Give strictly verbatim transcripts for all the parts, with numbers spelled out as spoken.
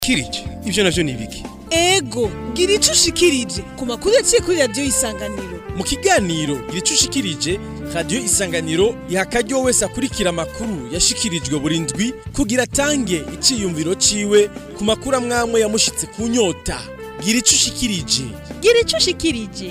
Kirije ivyo navyo ni ibiki? Ego gira ico ushikirije ku makuru yaciye kuri radio Isanganiro. Mu kiganiro gira ico ushikirije radio Isanganiro iha akaryo wese akurikira amakuru yashikirijwe buri ndwi kugira atange iciyumviro ciwe ku makuru amwamwe yamushitse ku nyota. Gira ico ushikirije. Gira ico ushikirije.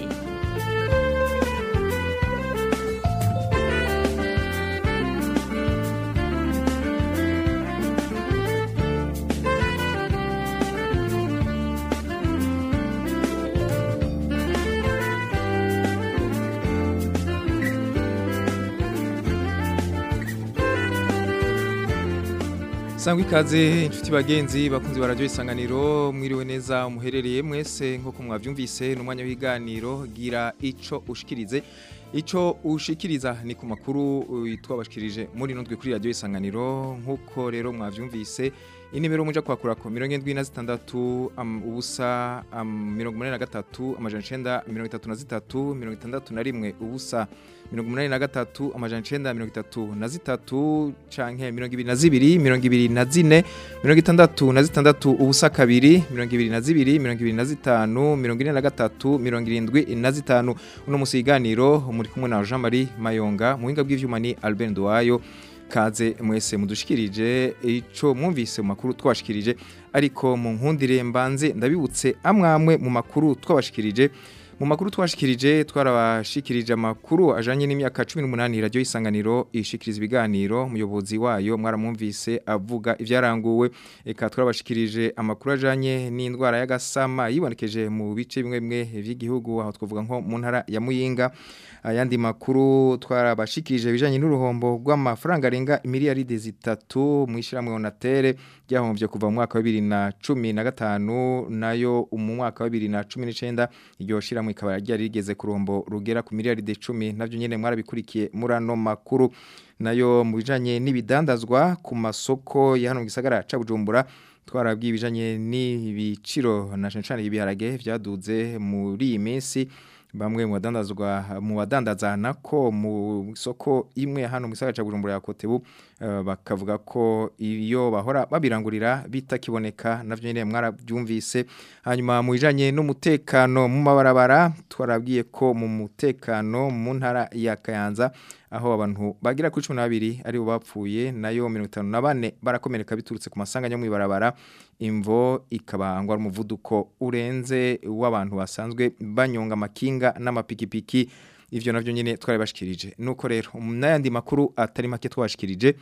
Sangwa ikaze inshuti bagenzi bakunzi ba radio Isanganiro mwiriwe neza umuherereye mwese nko mwavyumvise n'umwanya w'iganiro gira ico ushikirize ico ushikiriza ni ku makuru twabashikirije muri nondwe kuri radio Isanganiro nkuko rero mwavyumvise inimero muja kwakura ko mirongo indwi na zitandatu um, ubusa um, mirongo umunani na gatatu amajana icenda mirongo itatu na zitatu mirongo itandatu na rimwe ubusa mirongo umunani na gatatu amajana icenda mirongo itatu na zitatu canke mirongo ibiri na zibiri mirongo ibiri na zine mirongo itandatu na zitandatu ubusa kabiri mirongo ibiri na zibiri mirongo ibiri na zitanu mirongo ine na gatatu mirongo irindwi na zitanu uno musiganiro muri kumwe na Jean Marie Mayonga muhinga bw'ivyuma ni Albert Nduwayo kaze mwese mudushikirije ico mwumvise mu makuru twashikirije ariko mu nkundire mbanze ndabibutse amwamwe mu makuru twabashikirije mu makuru twashikirije twarabashikirije amakuru ajanye n'imyaka cumi n'umunani radio Isanganiro ishikiriza ibiganiro umuyobozi wayo mwaramwumvise avuga ivyaranguwe eka twarabashikirije amakuru ajanye n'indwara y'agasama yibonekeje mu bice bimwe bimwe vy'igihugu aho twavuga nko mu ntara ya Muyinga ayandi makuru twarabashikirije bijanye n'uruhombo rw'amafaranga arenga miliyaride zitatu mwishiramwe Onatere ryahombye kuva mu mwaka wa bibiri na cumi na gatanu nayo mu mwaka wa bibiri na cumi n'icenda iryo shiramwe ikaba ryari rigeze ku ruhombo rugera ku miliyaride icumi navyo nyene mwarabikurikiye murano makuru nayo mu bijanye n'ibidandazwa ku masoko ya hano mu gisagara ca Bujumbura twarabwiye bijanye n'ibiciro na cancane ibiharage vyaduze muri iyi minsi bamwe mu badandazwa mu badandaza nako mu soko imwe hano mu gisagara ca Bujumbura ya Kotebu uh, bakavuga ko iyo bahora babirangurira bitakiboneka navyo nyene mwarabyumvise hanyuma mu bijanye n'umutekano mu mabarabara twarabwiye ko mu mutekano mu ntara ya Kayanza aho abantu bagira kuri cumi na babiri ari bo bapfuye nayo mirongo itanu na bane barakomereka biturutse ku masanganya mu ibarabara imvo ikabangwa umuvuduko urenze w'abantu basanzwe banyonga makinga n'amapikipiki ivyo navyo nyene twari bashikirije nuko rero n'ayandi makuru atari make twashikirije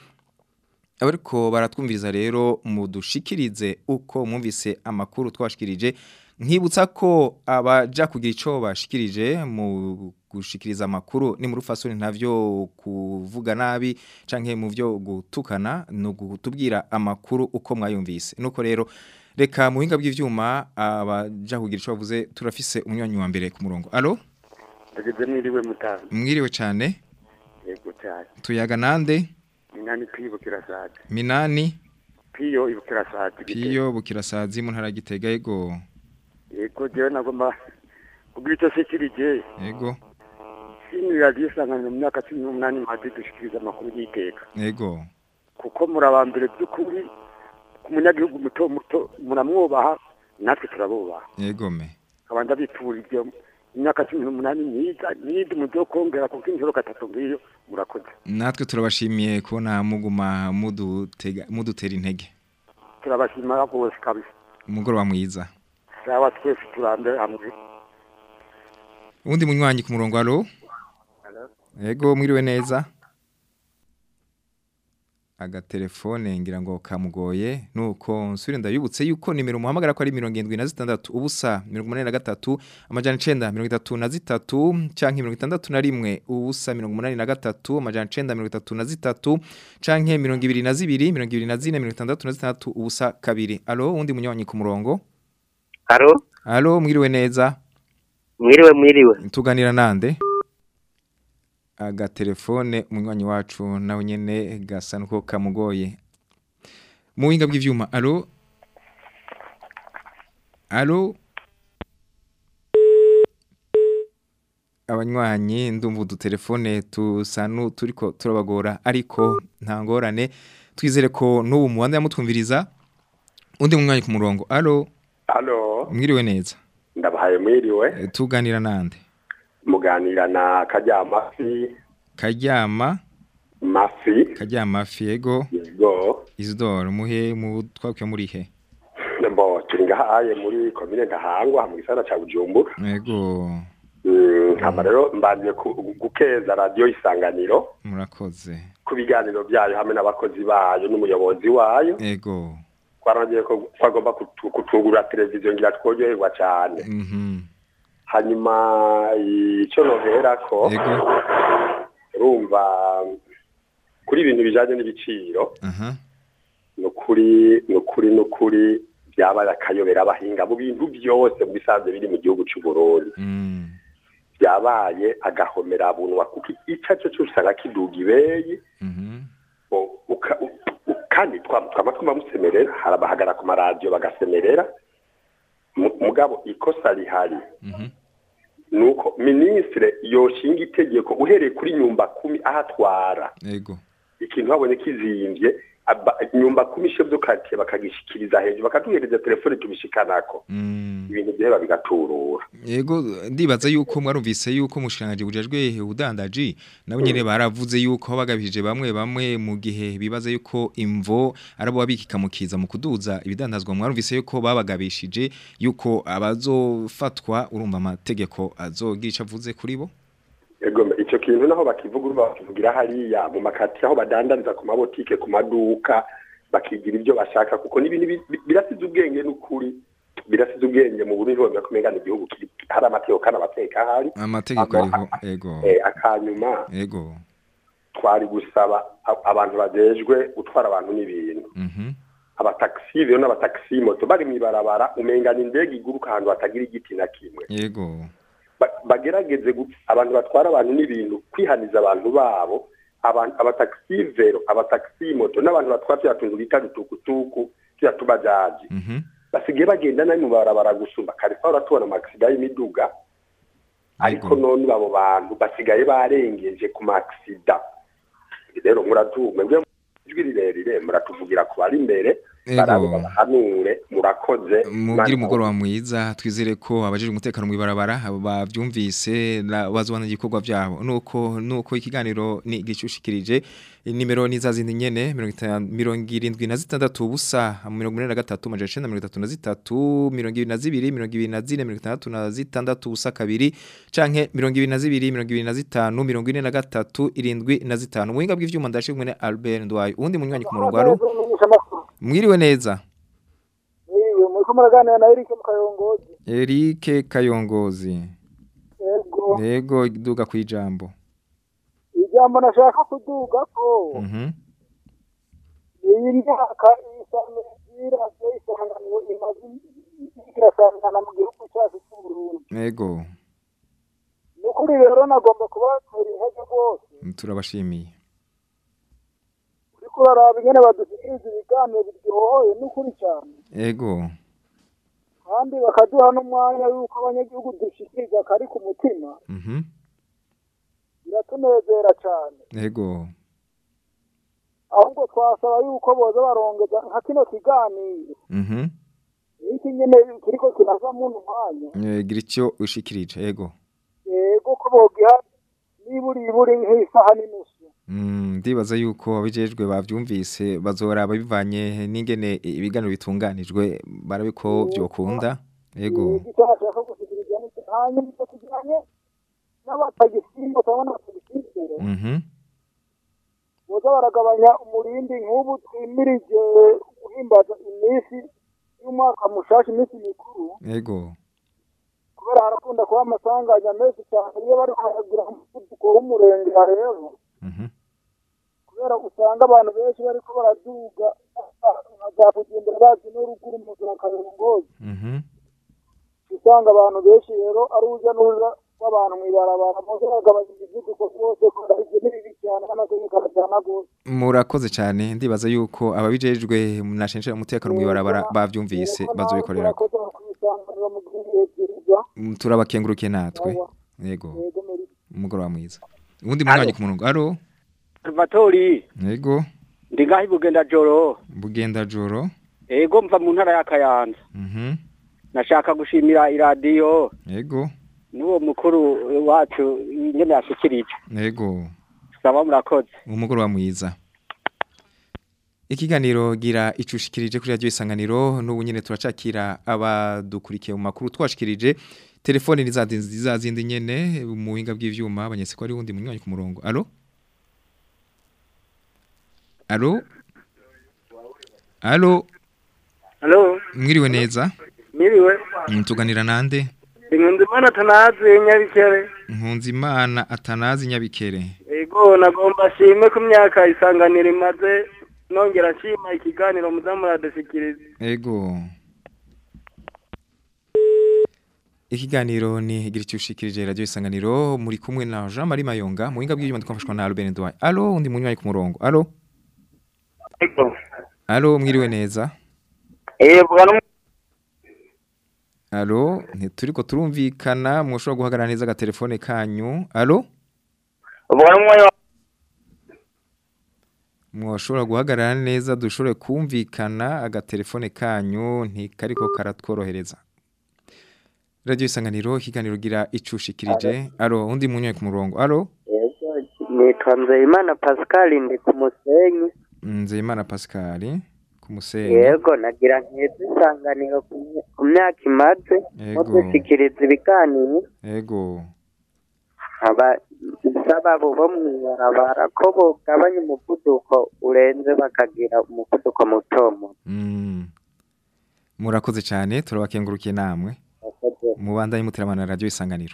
abariko baratwumviriza rero mudushikirize uko mwumvise amakuru twashikirije nkibutsa ko abaja kugira ico bashikirije mu gushikiriza amakuru ni mu rufasoni ntavyo kuvuga nabi canke mu vyo gutukana no gutubwira amakuru uko mwayumvise nuko rero reka mu hinga bw'ivyuma abaja kugira ico bavuze turafise umunywanyi wa mbere ku murongo allo Ageze mwiriwe mutazi mwiriwe cyane yego cyane tuyaga nande Minani Piyo Bukirasazi Minani Piyo Bukirasazi Piyo Bukirasazi mu ntara Gitega yego yego je nagomba kugira icyo sekirije yego Sini radio Isanganiro mu myaka cumi n'umunani maze dushikiriza amakuru y'iteka yego kuko murabambere by'ukuri ku munyagihugu muto muto muramwubaha natwe turabubaha yego me abanda biturije imyaka cumi n'umunani myiza nindi muzokongera kuko injoro gatatu ngiyo murakoze natwe turabashimiye kubona muguma mudutega mudutera intege turabashima bose kabisa umugoroba mwiza sawa twese turambe hamwe undi munywanyi ku murongo allo yego mwiriwe neza aga telefone ngira ngo kamugoye nuko nsubire ndabibutse yuko nimero muhamagara ko ari mirongo indwi na zitandatu ubusa mirongo umunani na gatatu amajana icenda mirongo itatu na zitatu canke mirongo itandatu na rimwe ubusa mirongo umunani na gatatu amajana icenda mirongo itatu na zitatu canke mirongo ibiri na zibiri mirongo ibiri na zine mirongo itandatu na zitandatu ubusa kabiri allo undi munywanyi ku murongo allo allo mwiriwe neza mwiriwe mwiriwe tuganira nande aga telefone umunywanyi wacu nawe nyene gasa nuko kamugoye mu winga bw'ivyuma allo allo abanywanyi ndumva udutelefone tusanu turiko turabagora ariko nta ngorane twizere ko n'ubu muwanda yamutwumviriza undi mwanya ku murongo alo Halo mwiriwe neza ndabahaye mwiriwe e, tuganira nande muganira na Karyamafi Karyama Mafi Karyamafi yego yego Isidore muhe mu twakwe muri he Mbo turingahaye muri commune Ntahangwa mu gisana ca Bujumbura yego hama rero mbanje gukeza radio Isanganiro murakoze ku biganiro byayo hamwe n'abakozi bayo n'umuyobozi wayo yego twaragiye ko twagomba kutugura televiziyo ngira twogerwa cyane mhm hanyuma ico nohera ko yego urumva kuri ibintu bijanye n'ibiciro aha no kuri no kuri no kuri byabaye akayobera abahinga mu bintu byose mu bisanzwe biri mu gihugu cy'u Burundi mm byabaye agahomera bunwa kuko icaco cyusanga kiduga ibeye mhm kandi twama twama musemerera harabahagara ku maradio bagasemerera mugabo ikosa rihari mhm nuko ministre yoshinga itegeko uhereye kuri nyumba kumi ahatwara yego ikintu babonye kizimvye nyumba kumi shebyo kati bakagishikiriza hejuru bakatuhereza telefone tubishikanako mm ibintu byeba bigaturura yego ndibaza yuko mwarumvise yuko mushikanje bujejwe ubudandaji nabo nyene baravuze yuko bagabije bamwe bamwe mu gihe bibaza yuko imvo arabo babikika mukiza mu kuduza ibidandazwa mwarumvise yuko babagabishije yuko abazofatwa urumva amategeko azogira avuze kuri bo ego ico kintu naho bakivuga urumva bakivugira hariya mu makati aho badandariza ku mabotike ku maduka bakigira ibyo bashaka kuko n'ibintu birasize ubwenge n'ukuri birasize ubwenge mu Burundi ho bakomengana igihugu kiri hari amategeko kana bateka hari amategeko ariho ego eh akanyuma ego twari gusaba abantu badejwe utwara abantu n'ibintu mhm abataxi byo n'abataxi moto bari mwibarabara umengana indege iguruka ahantu hatagira igiti na kimwe yego bagerageze abantu batwara abantu n'ibintu kwihaniza abantu babo abantu abataxi vero abataxi moto n'abantu batwara byatunze bita dutukutuku bya tubajaji mhm basigaye bagenda nayo mu barabara gusumba karifa uratubona amaksida y'imiduga ariko none abo bantu basigaye barengeje ku maksida rero muratume mbwe ijwi rirerire muratuvugira ku bari imbere barahanure murakoze mugira umugoroba mwiza twizere ko abajije umutekano mu ibarabara bavyumvise bazobana igikorwa byabo nuko nuko ikiganiro ni gicushikirije nimero ni zazindi nyene mirongo irindwi na zitandatu ubusa mirongo ine na gatatu amajana icenda na mirongo itatu na zitatu mirongo ibiri na zibiri mirongo ibiri na zine mirongo itandatu na zitandatu ubusa kabiri canke mirongo ibiri na zibiri mirongo ibiri na zitanu mirongo ine na gatatu irindwi na zitanu muhinga bw'ivyuma ndashimwe ne Albert Ndwaye undi munywanyi ku murongo aro mwiriwe neza Niwe muri kumuraganira na Eric Kayongozi Eric Kayongozi Yego Yego duga kwijambo Ijambo nashaka kuduga ko Mhm Iyi myaka isangira isanganiro imaze ikirasangana mu gihugu cyacu cy'u Burundi Yego Nukuri rero nagomba kubatera intege rwose turabashimiye kuraraba ingene badushikiriza ibiganiro biryohoye n'ukuri cyane Yego kandi bakaduha n'umwanya yuko abanyagihugu dushikiriza kari ku mutima Mhm biratunezera cyane Yego ahubwo twasaba yuko boza barongeza nka kino kiganiro Mhm iki nyene kiriko kinaza mu mwanya gira icyo ushikirije yego yego ko bogiha niburi iburi nk'isaha n'inusu Mm ndibaza yuko abijejwe bavyumvise bazoraba bivanye n'ingene ibiganiro bitunganijwe barabe ko byokunda yego cyashaka gushikiriza hanyuma tujanye n'abatagisimbo tabona batagisimbo Mhm boza baragabanya umurindi nk'ubu twimirije guhimbaza iminsi y'umwaka mushasha iminsi mikuru yego kubera harakunda kuba amasanganya menshi cyane iyo bari kugira umuvuduko w'umurenge rero Mhm kubera usanga abantu benshi bari ko baraduga nkazabugendera bazi n'uruguru mu zona Kayongozi Mhm usanga abantu benshi rero ari uja n'uza w'abantu mwibarabara bose bagabanya imivuduko bose kubera ibyo nibibi cyane n'amategeko arajana gose murakoze cyane ndibaza yuko ababijejwe nashenshera umutekano mwibarabara bavyumvise bazobikorera turabakengurukiye natwe yego umugoroba mwiza ubundi munywanyi ku murongo aro Salvatori yego ndi ngahi bugenda joro bugenda joro Ego mva mu ntara ya Kayanza. Mhm. Nashaka gushimira iradiyo. Yego. Nuwo mukuru wacu nyene yashikirije. Yego. Saba murakoze. Umugoroba mwiza. Ikiganiro gira icushikirije kuri radio Isanganiro n'ubu nyene turacakira abadukurikiye mu makuru twashikirije. Telefone ni za zindi nyene mu buhinga bw'ivyuma abanyese ko ari wundi munywanyi ku murongo. Allo? Allo? Allo? Allo? Mwiriwe neza? Mwiriwe. Tuganira nande? Nkunzimana Atanazi Nyabikere. Nkunzimana Atanazi Nyabikere. Ego nagomba shime ku myaka Isanganiro imaze nongera shima ikiganiro muzamura desikirize. Ego. Ikiganiro ni igira cyushikirije radio Isanganiro muri kumwe na Jean Marie Mayonga mu winga bw'ibyo ndikofashwa na Albert Ndwai. Allo undi munywayi ku murongo. Allo? Ego. Allo mwiriwe neza? Eh bwana. Allo ntituriko turumvikana mushobora guhagarara neza ga telefone kanyu. Allo? Bwana mwayo. Mwoshobora guhagarara neza dushobore kumvikana aga telefone kanyu ntikariko karatworohereza. Radio Isanganiro ikiganiro gira icushikirije. Allo undi munywayi ku murongo. Allo? Nitwa Nzeyimana Pascal ndi ku Musenyi. Nzeyimana Pascal ku Musenyi. Yego nagira nkeze Isanganiro ku myaka imaze mudushikiriza ibiganiro. Yego. Aba saba bo mwirabara ko bogabanya umuvuduko urenze bakagira umuvuduko mutomo. Mm. Murakoze cyane turabakengurukiye namwe. Mubandanye muteramana radio Isanganiro.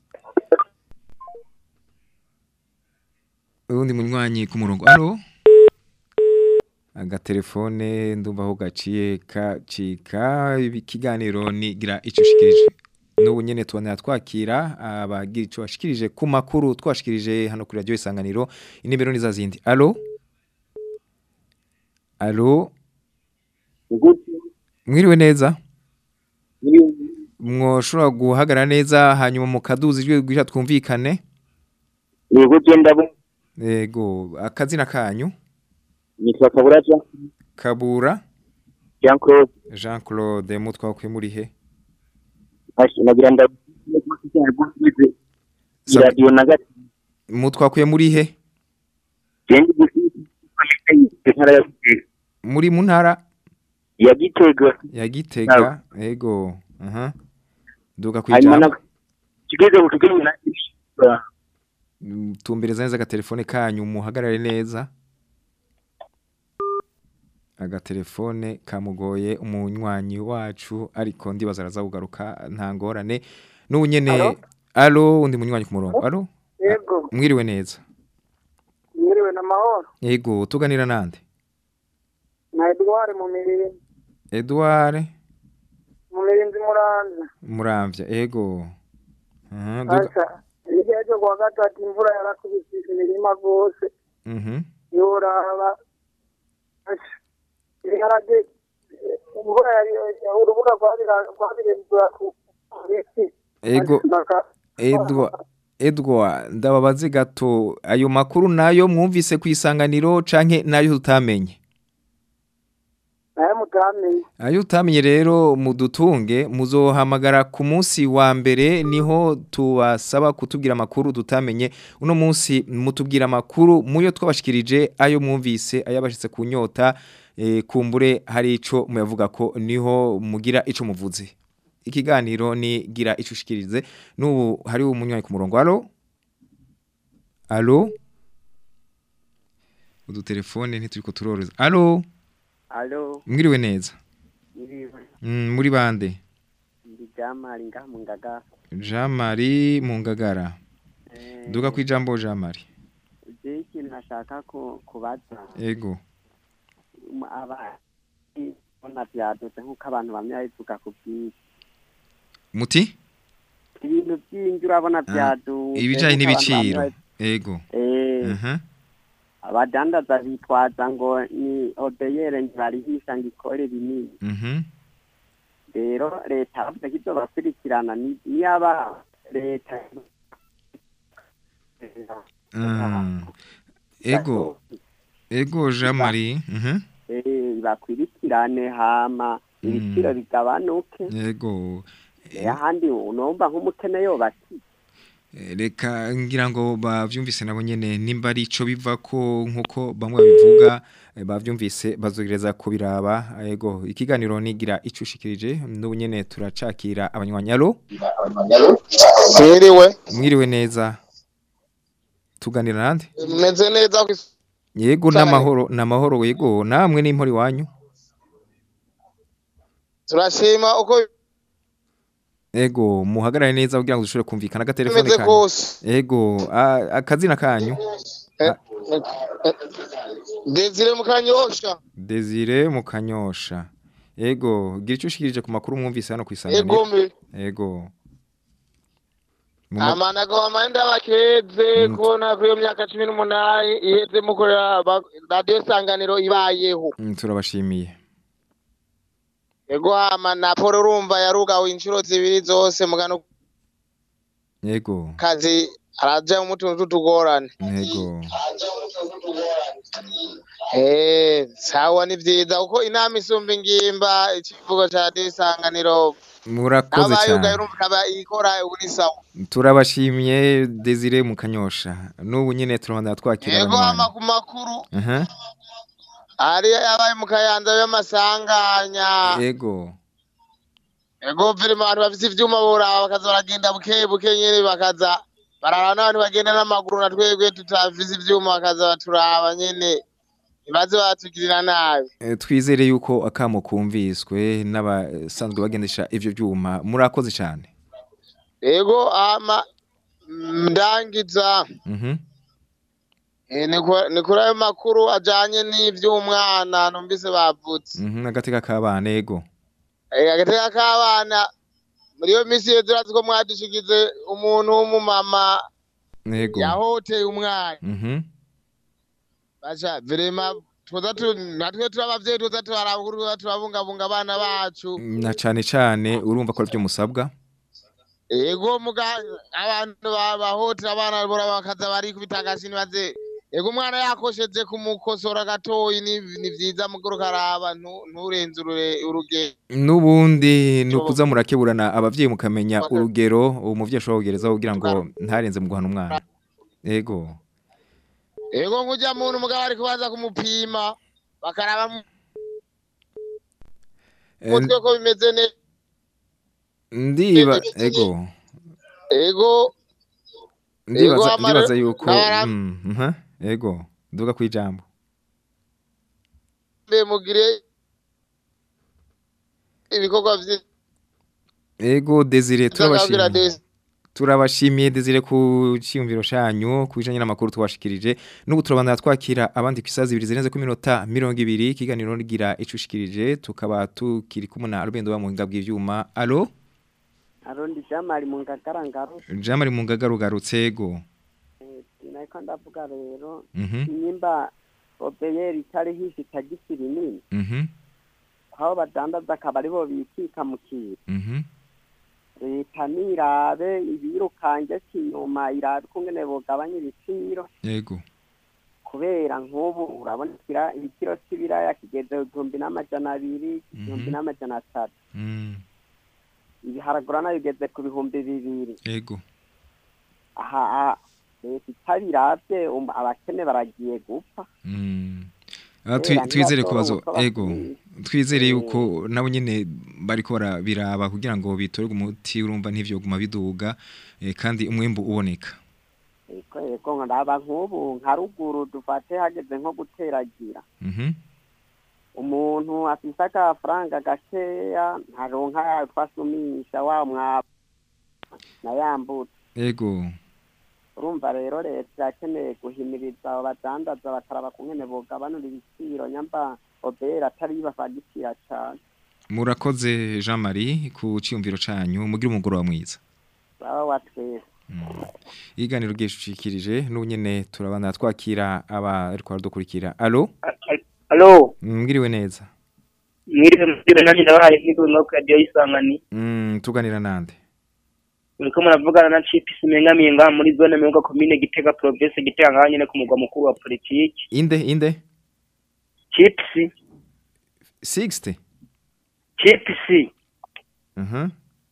Undi munywanyi ku murongo. Allo? Aga telefone ndumva ho gaciye kacika ikiganiro ni gira icushikirije. N'ubu nyene tubana twakira abagira ico bashikirije ku makuru twashikirije hano kuri radio Isanganiro. Inimero ni za zindi. Allo? Allo? Mwiriwe neza? Mwoshobora guhagarara neza hanyuma mukaduza ijwi gwisha twumvikane. Yego genda bo. Yego akazina kanyu? Nitwa Kabura Jean. Kabura Jean Claude. Jean Claude mutwa kwe muri he? Ashi nagira nda radio nagati. Mutwa kwe muri he? Jendi ntara muri mu ntara ya Gitega. Ya Gitega. Yego. Aha. Duka kwijana. Kigeze butuganye na tumbereza neza aga telefone kanyu muhagarare neza. Aga telefone kamugoye umunywanyi wacu ariko ndibaza araza kugaruka nta ngorane n'ubu nyene. Allo undi munywanyi ku murongo. Allo? Yego. Mwiriwe neza? Mwiriwe na mahoro. Yego tuganira nande? Na Edouard mu mirire. Edouard Mumirinzi Muramvya. Muramvya. Yego. Mhm. Asa igihe kwa gatatu imvura yarakubise imirima gose. Mhm. Yoraba. Yarade umvura yari urubura kwabira kwabira ku. Ego. Edouard Edouard ndababaze gato ayo makuru nayo mwumvise ku Isanganiro canke nayo tutamenye? Ayo mutamenye. Ayo utamenye rero mudutunge muzohamagara ku munsi wa mbere niho tubasaba kutubwira makuru tutamenye. Uno munsi mutubwira makuru muyo twabashikirije ayo mwumvise ayabashitse kunyota e, kumbure hari ico muyavuga ko niho mugira ico muvuze. Ikiganiro ni gira icushikirize n'ubu hari umunywanyi ku murongo. Allo? Allo? Udu telefone ntituriko turoreza. Allo? Allo? Mwiriwe neza? Mwiriwe. Mm, muri bande? Ndi Jamari nga mu Ngagara. Jamari mu Ngagara. Eh. Duga kwijambo Jamari. Ziki nashaka ko kubaza. Ego. Aba ona byadutse nkuko abantu bamwe bivuga ku bwisi. Muti? Ibintu byinjye urabona byadu. Ibijanye n'ibiciro. Ego. Eh. Mhm. Uh-huh. Abadandaza bitwaza ngo ni odeyere ntibarihisha ngo ikore binini. Mhm. Rero leta avuga ko ibyo bakurikirana ni aba leta. Mm. Ego. Ego Jamari. Mhm. eh bakwirikirane hama ibiciro bigabanuke yego ahandi unomba nk'umukene yo bati reka ngira ngo bavyumvise nabo nyene nimba ari ico biva ko nkuko bamwe babivuga bavyumvise bazogereza kubiraba yego ikiganiro nigira icushikirije n'ubu nyene turacakira abanywanyalo mwiriwe mwiriwe neza tuganira nande meze neza yego namahoro namahoro yego namwe n'impori wanyu turashima uko ego muhagarare neza kugira ngo dushobore kumvikana agatelefone kanyu ego akazina kanyu Desire Mukanyosha Desire Mukanyosha ego gira icyo ushikirije ku makuru mwumvise hano kwisanganira ego ego amana go amanda bakeze ko na kuri myaka cumi n'umunani iheze mukorera radio Isanganiro ibayeho turabashimiye ego amana Paul urumva yarugawe inshuro zibiri zose mugano yego kazi araje umutuntu tugorane yego eh sawa ni vyiza uko inama isumba ingimba ikivugo cha Isanganiro murakoze cyane turabashimiye Desire Mukanyosha n'ubu nyine turabanda twakira yego amakumakuru aha ari yabaye mukayanza y'amasanganya yego yego firima abantu bafite ivyuma bora bakaza baragenda buke buke nyene bakaza bararana abantu bagenda n'amaguru na twebwe tutavize ivyuma bakaza turaba nyene ibaze batugirira nabi twizere yuko akamo kumviswe n'abasanzwe bagendesha ivyo byuma murakoze cyane yego ama ndangiza mhm eh ni kuri ayo makuru ajanye n'ivy'umwana numvise bavutse mhm agateka kabana yego eh agateka kabana muri yo misi yedurazi ko mwadushigize umuntu w'umumama yego yahoteye umwana mhm Basha virema tuza tu natwe turabavye tuza turabukuru turabungabunga abana bacu na cyane cyane urumva ko byo musabwa yego muga abantu babahotera abana bora bakaza bari kubitangashini baze yego umwana yakosheje kumukosora gatoyi ni ni vyiza mugoro karaba nturenze urugero nubundi nukuza murakeburana abavyeyi mukamenya urugero umuvyeyi ashobora kugereza kugira ngo ntarenze mu guhana umwana yego ego nkujya muntu mugabo ari kubanza kumupima bakaraba mutwe ko bimeze ne ndiba ego ego ndibaza ndibaza yuko mhm ego duga kwijambo be mugire ibikorwa vye ego Desire turabashimiye turabashimiye Desire ku cyumviro shanyu kubijanye n'amakuru twashikirije n'ubu turabandana twakira abandi kwisaza ibiri zirenze ku minota mirongo ibiri kiganiro ngira icushikirije tukaba tukiri kumuna Rubendo bamuhinga bw'ivyuma allo allo ndi Jamari mu ngagarangaru Jamari mu ngagarugarutse ego eh nako ndavuga rero mhm nimba obeyeri tari hishi tagisiri nini mhm kwao badandaza akabari bo bikika mu kiro mhm leta nirabe ibirukanje kinyuma irabe kungene bogabanya ibiciro yego kubera nk'ubu urabona kira ikiro cy'ibiraya kigeze igihumbi n'amajana abiri igihumbi n'amajana atatu ibiharagura nayo bigeze ku bihumbi bibiri yego aha leta itabirabye abakene baragiye gupfa twizere kubazo ego twizere yuko nabo nyene bariko barabiraba kugira ngo bitorwe umuti urumva ntivyo guma biduga kandi umwembu uboneka eko eko ndaba nk'ubu nka ruguru dufate hageze nko guteragira mhm umuntu afise akafaranga gakeya ntaronka twasumisha wa mwa na yambutse ego urumva rero leta yakeneye guhimiriza abadandaza bakaraba kungene bogabanura ibiciro nyamba obera atari bafagitira cyane murakoze Jean Marie ku cyumviro canyu mugira umugoro mwiza baba watwese iganiro gishikirije n'unyene turabana twakira aba ariko dukurikira allo allo mwiriwe neza mwiriwe mwiriwe nani ndabaye nk'iko no radio Isangani mm tuganira nande uriko muravugana na Chips Mengamiye nga muri zone Mengo commune Gitega province Gitega nganye ne ku mugwa mukuru wa politiki inde inde Chips sixty Chip C. Mhm.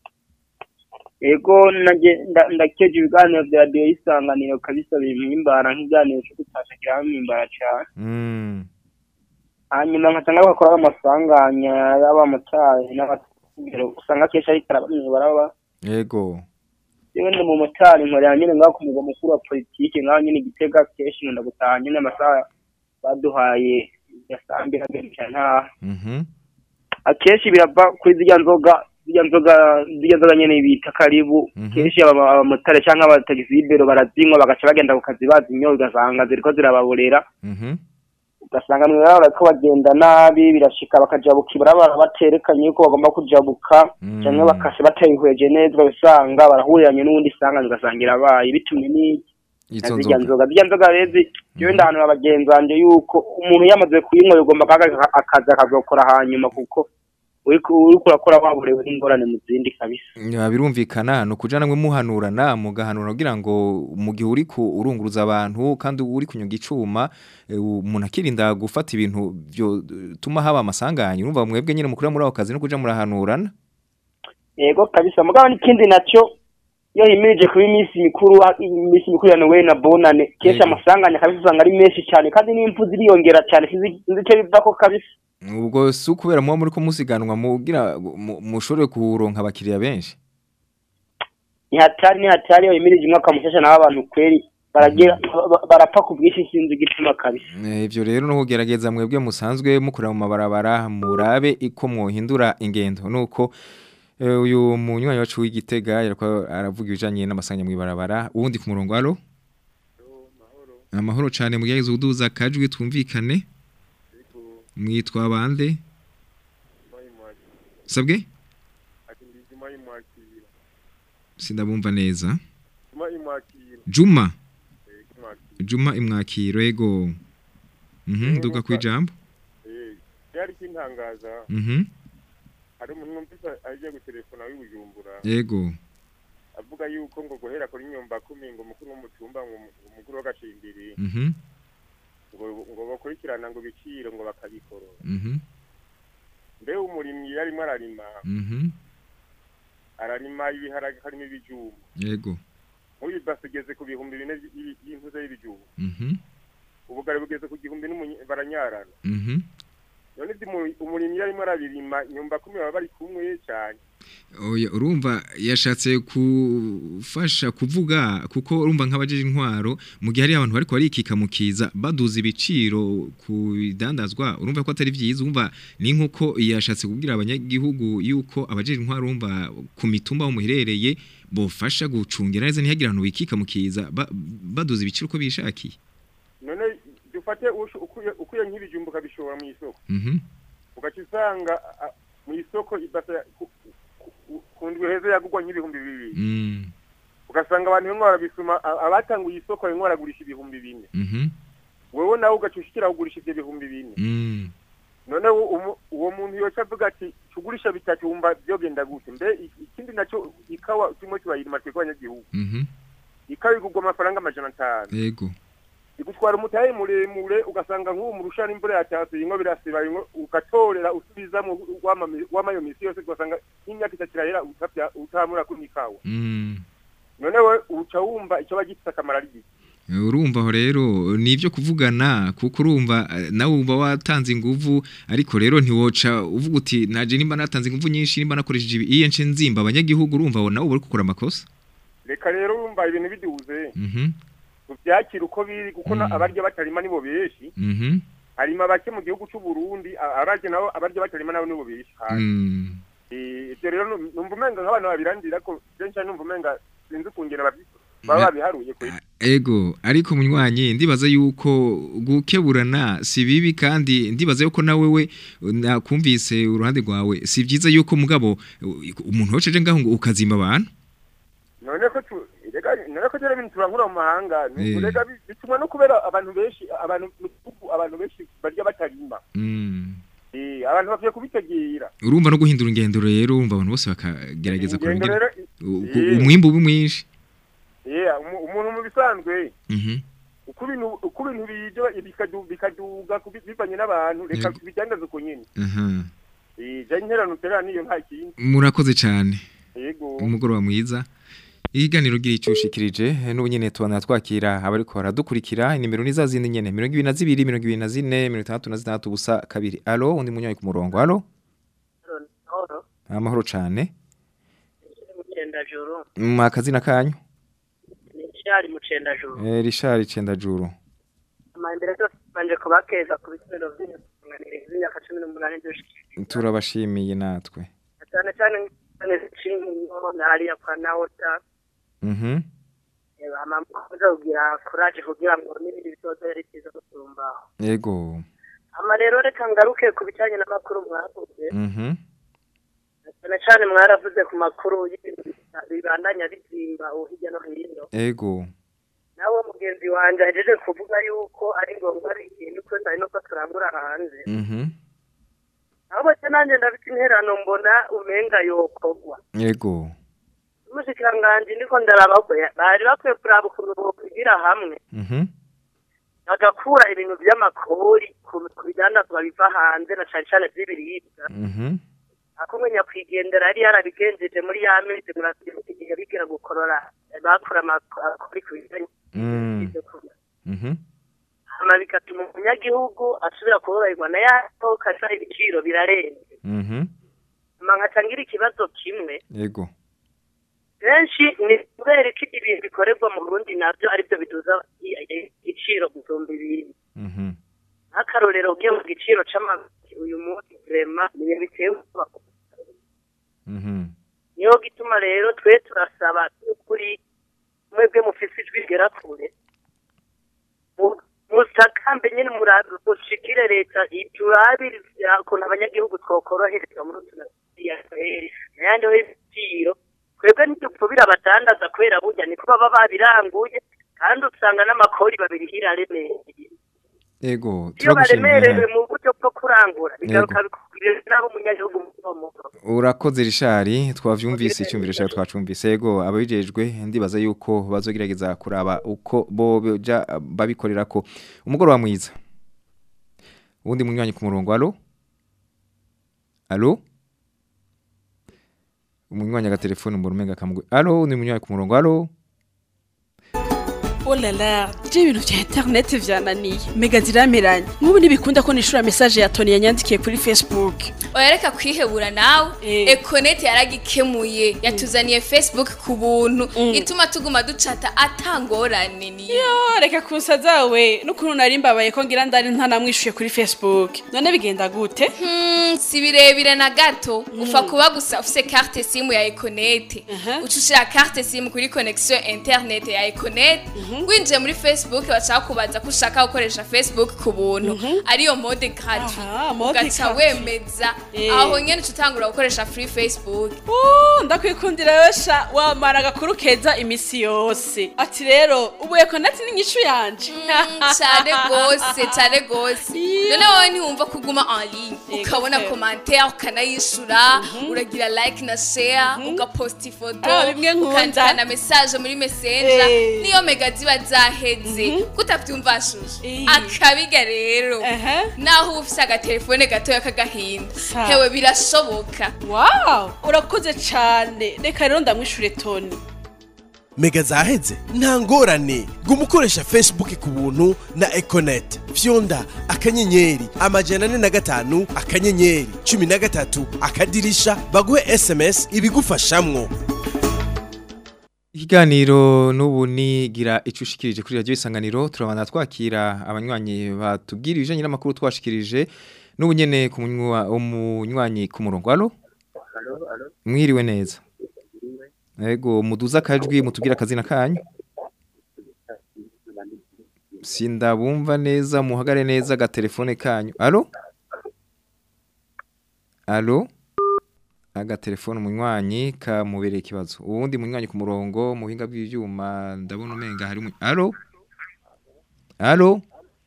Ego ndakeje ibiganiro bya radio isanganiro kabisa bimpimbara nk'iganiro cyo gutashakira hamimbara cyane. Mm. Hanyuma nkatanga bakora amasanganya y'abamotari n'abatugero usanga kesha ari karabamwe baraba. Yego. Yewe ndi mu motari nkorera nyine ngaho ku mugwa mukuru wa politike ngaho nyine Gitega keshi nda gutaha nyine amasaha baduhaye yasambira nta. Mhm. Akeshi birava kuri zijya nzoga zijya nzoga zijya nzoga nyene bita karibu keshi abamotari cyangwa abatagisibero barazinywa bagaca bagenda ku kazi bazinyo ugasanga ziriko zirababorera. Mhm. Ugasanga mwe barako bagenda nabi birashika bakajabuka ibarabara baterekanye ko bagomba kujabuka cyangwa bakashe batayihweje neza usanga barahuriranye n'undi sanga ugasangira abaye bitumye ni zijya nzoga zijya nzoga rezi yo ndahano abagenzanje yuko umuntu yamaze kuyinywa yugomba akaza akazokora hanyuma kuko uriko urakora waburewe n'ingorane mu zindi kabisa. Birumvikana no kujana mwe muhanurana mugahanura kugira ngo mu gihe uri ku urunguruza abantu kandi uri kunyonga icuma umuntu akirinda gufata ibintu byo tuma haba amasanganya urumva mwebwe nyine mukura muri aho kazi no kuja murahanurana. Yego kabisa mugabo n'ikindi nacyo yo himirije kuba iminsi mikuru iminsi mikuru ya Noel na Bonane kesha amasanganya kabisa usanga ari menshi cyane kandi n'imfu ziriyongera cyane sinzice bivako kabisa. Ubwo su kubera mu muri ko musiganwa mugira mushore kuronka abakiriya benshi. Ni hatari ni hatari yo imirije umwaka mushasha na abantu kweri baragira barapfa kubwishi sinzi gituma kabisa. Ivyo rero no kugerageza mwebwe musanzwe mukura mu mabarabara murabe iko mwohindura ingendo nuko uyu munywanyi wacu w'Igitega yarako aravuga ibijanye n'amasanganya mu ibarabara ubundi ku murongo alo. Amahoro cyane mugeze uduza kajwi twumvikane. Mwitwa bande? Sabwe? Sindabumva neza. Juma. Juma imwakiro ego. Mhm nduga kwijambo. Eh yari kintangaza. Mhm. Hari umuntu numvise aje gutelefona w'Ibujumbura. Yego. Avuga yuko ngo gohera kuri nyumba kumi ngo mukuru w'umutumba ngo umuguru w'agacimbiri. Mhm. ngo ngo bakurikirana ngo biciro ngo bakabikoro. Mhm. Mbe umurimyi yari mararima. Mhm. Ararima ibiharage harimo ibijumba. Yego. Uyu basugeze ku bihumbi bine y'impuza y'ibijumba. Mhm. Ubugari bugeze ku gihumbi n'baranyarana. Mhm. None ndi umurimyi yari marabirima nyumba kumi baba bari kumwe cyane. Oya urumva yashatse kufasha kuvuga kuko urumva nk'abajeje intwaro mu gihe hari abantu bari kwarikika mukiza baduza ibiciro ku bidandazwa urumva ko atari vyiza urumva ni nkuko yashatse kubwira abanyagihugu yuko abajeje intwaro urumva ku mitumba wo muherereye bofasha gucungira neza ntihagira abantu bikika mukiza baduza ibiciro ko bishakiye. None dufate ukuye nk'ibijumbuka bishobora mu isoko. Mhm. Ugacisanga mu isoko ibasa kundwe heze yagugwa nk'ibihumbi bibiri. Mm. Ugasanga abantu bimwe barabisuma abatanguye isoko bimwe baragurisha ibihumbi bine. Mhm. Wewe nawe ugacushikira kugurisha ibyo bihumbi bine. Mm. None uwo muntu yoca avuga ati tugurisha bitatu umba byo genda gute mbe ikindi naco ikawa kimwe kibayira mateko y'agihugu. Mhm. Ikawa igugwa amafaranga amajana atanu. Yego. Igutwara umutaye muremure ugasanga nk'uwo murushana imvura yatase ingo birasiba ingo ugatorera usubiza mu wamayo misi yose ugasanga imyaka itakirahera utapya utamura kunikawa. Mm. None we uca wumva icyo bagifite akamara ari urumva ho rero nivyo kuvugana kuko urumva nawe umva watanze inguvu ariko rero ntiwoca uvuga uti naje nimba natanze inguvu nyinshi nimba nakoresheje iye nce nzimba abanyagihugu urumva wo nawe uri gukora amakosa. Reka rero urumva ibintu biduze. Mhm. Uvyakira uko biri kuko abarya batarima nibo beshi. Mhm. Harima bake mu gihugu cy'u Burundi abaje nabo abarya batarima nabo nibo beshi. Mhm. Eh ivyo rero numva umenga nk'abantu babirandira ko benshi numva umenga sinzi kungena babiko baba biharuye ko. Ego ariko munywanyi ndibaza yuko gukeburana si bibi kandi ndibaza yuko nawe we nakumvise uruhande rwawe si byiza yuko mugabo umuntu hoceje ngaho ngo ukazima abantu. None ko tu rega none ko tera bintu turankura mu mahanga rega bituma no kubera abantu benshi abantu abantu benshi barya batarimba. Mm. Eh abantu bafye kubitegera. Urumva no guhindura ingendo rero urumva abantu bose bakagerageza kurengera umwimbo bumwinshi. Yeah, umuntu mu bisanzwe. Mhm. kubintu kubintu bije bikadu bikaduga bivanye n'abantu reka bijandaza uko nyine mhm eh je nterano tera niyo nta kintu murakoze cyane yego umugoroba mwiza iganiro gira icushikirije n'ubu nyene tubana twakira abariko baradukurikira inimero niza zindi nyene mirongo ibiri na zibiri mirongo ibiri na zine mirongo itandatu na zitandatu busa kabiri allo undi munyayi ku murongo allo amahoro cyane Mucendajuru makazina kanyu Richard Mucendajuru eh Richard Cendajuru amambere to banje kubakeza ku bitero by'inganire y'imyaka cumi n'umunani dushikije turabashimiye natwe cyane cyane n'icindi nari yakwanawota mhm eba amamuza kugira courage kugira ngo n'ibindi bitozo yerekeza gusumba yego ama rero reka ngaruke ku bijanye n'amakuru mwavuze mhm cyane cyane mwaravuze ku makuru bibandanya bizimba hirya no hino yego nawe mugenzi wanje ajeje kuvuga yuko ari ngombwa ari ikintu ko ari no ko turangura hanze mhm abo cyane ndabita interano mbona umenga yokogwa yego umushikiranganje niko ndarabako bari bakwiye kuraba ukuntu bokugira hamwe mhm agakura ibintu by'amakori ku bijandazwa biva hanze na cyane cyane by'ibiribwa mhm akomenya kwigendera ari yarabigenjeje muri ya mezi murasibuka igihe bigira gukorora bakura amakori ku bijanye mhm ama bigatuma umunyagihugu asubira kuroherwa na yaho kasa ibiciro birarenze mhm mangatangira ikibazo kimwe yego benshi ni kubera ko ibintu bikorerwa mu Burundi navyo ari byo biduza igiciro gusumba ibindi mhm akarorero byo mu giciro c'amabati uyu munsi vraiment ni bitewe mhm niyo gituma rero twe turasaba kuri mwebwe mufise ijwi gera kure musakambe nyine murabi gushikire leta iturabiri yakona abanyagihugu twokorohereza muri tunasiya yandi w'ibiciro kwebwe ntitupfubira abadandaza kwera burya niko baba babiranguye kandi usanga n'amakori babirihira remereye ego turagushimiye mu buryo bwo kurangura bigaruka bikubwira nabo munyagihugu muto urakoze Richard twavyumvise icyumviro cyawe twacumvise ego ababijejwe ndibaza yuko bazogerageza kuraba uko bo babikorera ko umugoro wa mwiza ubundi munywanyi ku murongo allo allo umunywanyi aga telefone mu rumenga kamugwe allo undi munywanyi ku murongo allo Oh la la, je ibintu vya internet vyananiye. Mega zirameranye. Nk'ubu ntibikunda ko nishura message ya Tony yanyandikiye kuri Facebook. Oyareka kwihebura nawe. Econet yaragikemuye. Yatuzaniye Facebook ku buntu. Ituma tuguma ducata atangorane ni. Yo, reka kunsaza we. N'ukuntu nari mbabaye ko ngira ndari ntanamwishuye kuri Facebook. None bigenda gute? Hmm, si birebire na gato. Ufa kuba gusa ufise carte SIM ya Econet. Ucushira carte SIM kuri connexion internet ya Econet. Winjiye muri Facebook bashaka kubaza ko ushaka gukoresha Facebook ku buntu ariyo mode gratuit ugaca wemeza aho nyene tutangura gukoresha free Facebook. Oh ndakwikundira wesha wamara gakuru keza imisi yose ati rero ubu Econet ni nyishu yanje cyane gose cyane gose none wowe ntiwumva kuguma en ligne ukabona commentaire ukanayishura uragira like na share ugapost ifoto ukandika message muri messenger niyo mega ziba zaheze kutavyumvashuje akabiga rero naho ufise agatelefone gatoya kagahinda hewe birashoboka. Wow urakoze cyane reka rero ndamwishure Tony. Mega zaheze nta ngorane gumukoresha Facebook ku buntu na Econet fyonda akanyenyeri amajana ane na gatanu akanyenyeri cumi na gatatu akadirisha baguhe S M S ibigufashamwo. Ikiganiro n'ubu nigira icushikirije kuri radio Isanganiro turabana twakira abanywanyi batubwira ibijanye n'amakuru twashikirije n'ubu nyene ku munywa umunywanyi ku murongo allo mwiriwe neza yego muduza kajwi mutubwira akazina kanyu sindabumva neza muhagare neza ga telefone kanyu allo allo aga telefone munywanyi ka mubereye kibazo ubundi munywanyi ku murongo muhinga bw'ivyuma ndabona umenga hari mu allo allo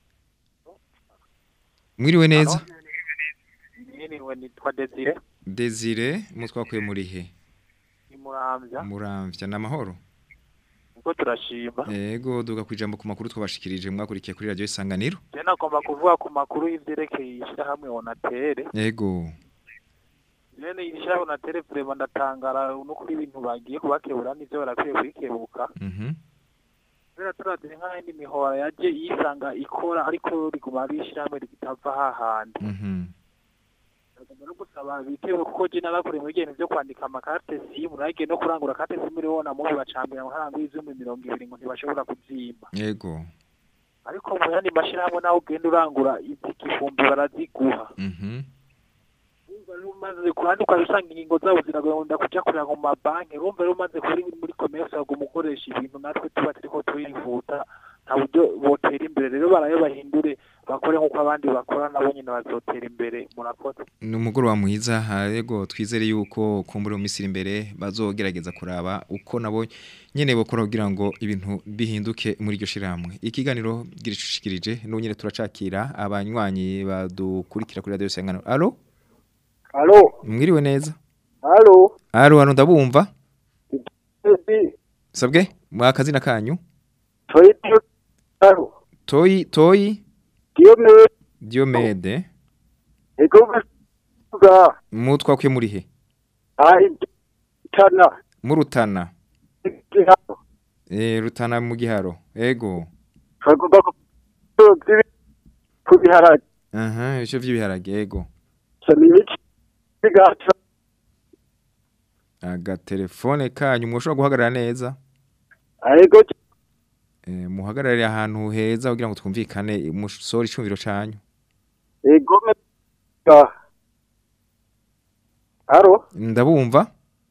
mwiriwe neza mwiriwe nitwa Desire Desire mutwakuye muri he Muramvya Muramvya na mahoro ko turashima. Yego duga kwijambo ku makuru twabashikirije mwakurikiye kuri radio Isanganiro. Je nagomba kuvuga ku makuru y'ivyerekeye ishirahamwe Onatere. Yego. Nene ishirahamwe Onatere vraiment ndatangara no kuri ibintu bagiye kubakebura n'ivyo barakwiye kwikebuka. Mhm. Rero turadire nk'indi mihora yaje yisanga ikora ariko riguma bishirahamwe rigitava hahandi. Mhm. no gusaba bitewe kuko je nabakore mu bintu byo kwandika amakarte simu nage no kurangura karte simu ribona mu bacambira amafaranga y'izumi mirongo ibiri ngo ntibashobora kuzimba. Yego. Ariko mu yandi mashirahamwe naho ugenda urangura izikifumbi baraziguha. Mhm. Umaze kurandika usanga ingingo zabo ziragenda kuja kurira mu mabanki urumva rero umaze kuri muri commerce ago mukoresha ibintu natwe tuba turiko turifuta nta buryo botera imbere rero barayo bahindure bakore nkuko abandi bakora nabo nyine bazotera imbere murakoze. Ni umugoroba mwiza yego twizere yuko kumbura mu misiri imbere bazogerageza kuraba uko nabo nyene bokora kugira ngo ibintu bihinduke muri iryo shiramwe. Ikiganiro girishushikirije no nyine turacakira abanywanyi badukurikira kuri radio Isanganiro. Allo? Allo? Mwiriwe neza? Allo? Allo hano ndabumva? Sabwe mwakazina kanyu? Toyi Allo? Toyi Toyi Diomede. Diomede. Ego ga. Mutwa kwe muri he? Ai tana. Murutana. Eh Rutana mu giharo. Ego. Kagomba ku biharage. Aha, ivyo vy'ibiharage ego. Samiki. Bigacha. Aga telefone kanyu mwoshobora guhagarara neza. Ego. Eh muhagararira ahantu heza kugira ngo twumvikane musori icumviro canyu. Ego me. Aro? Ndabumva?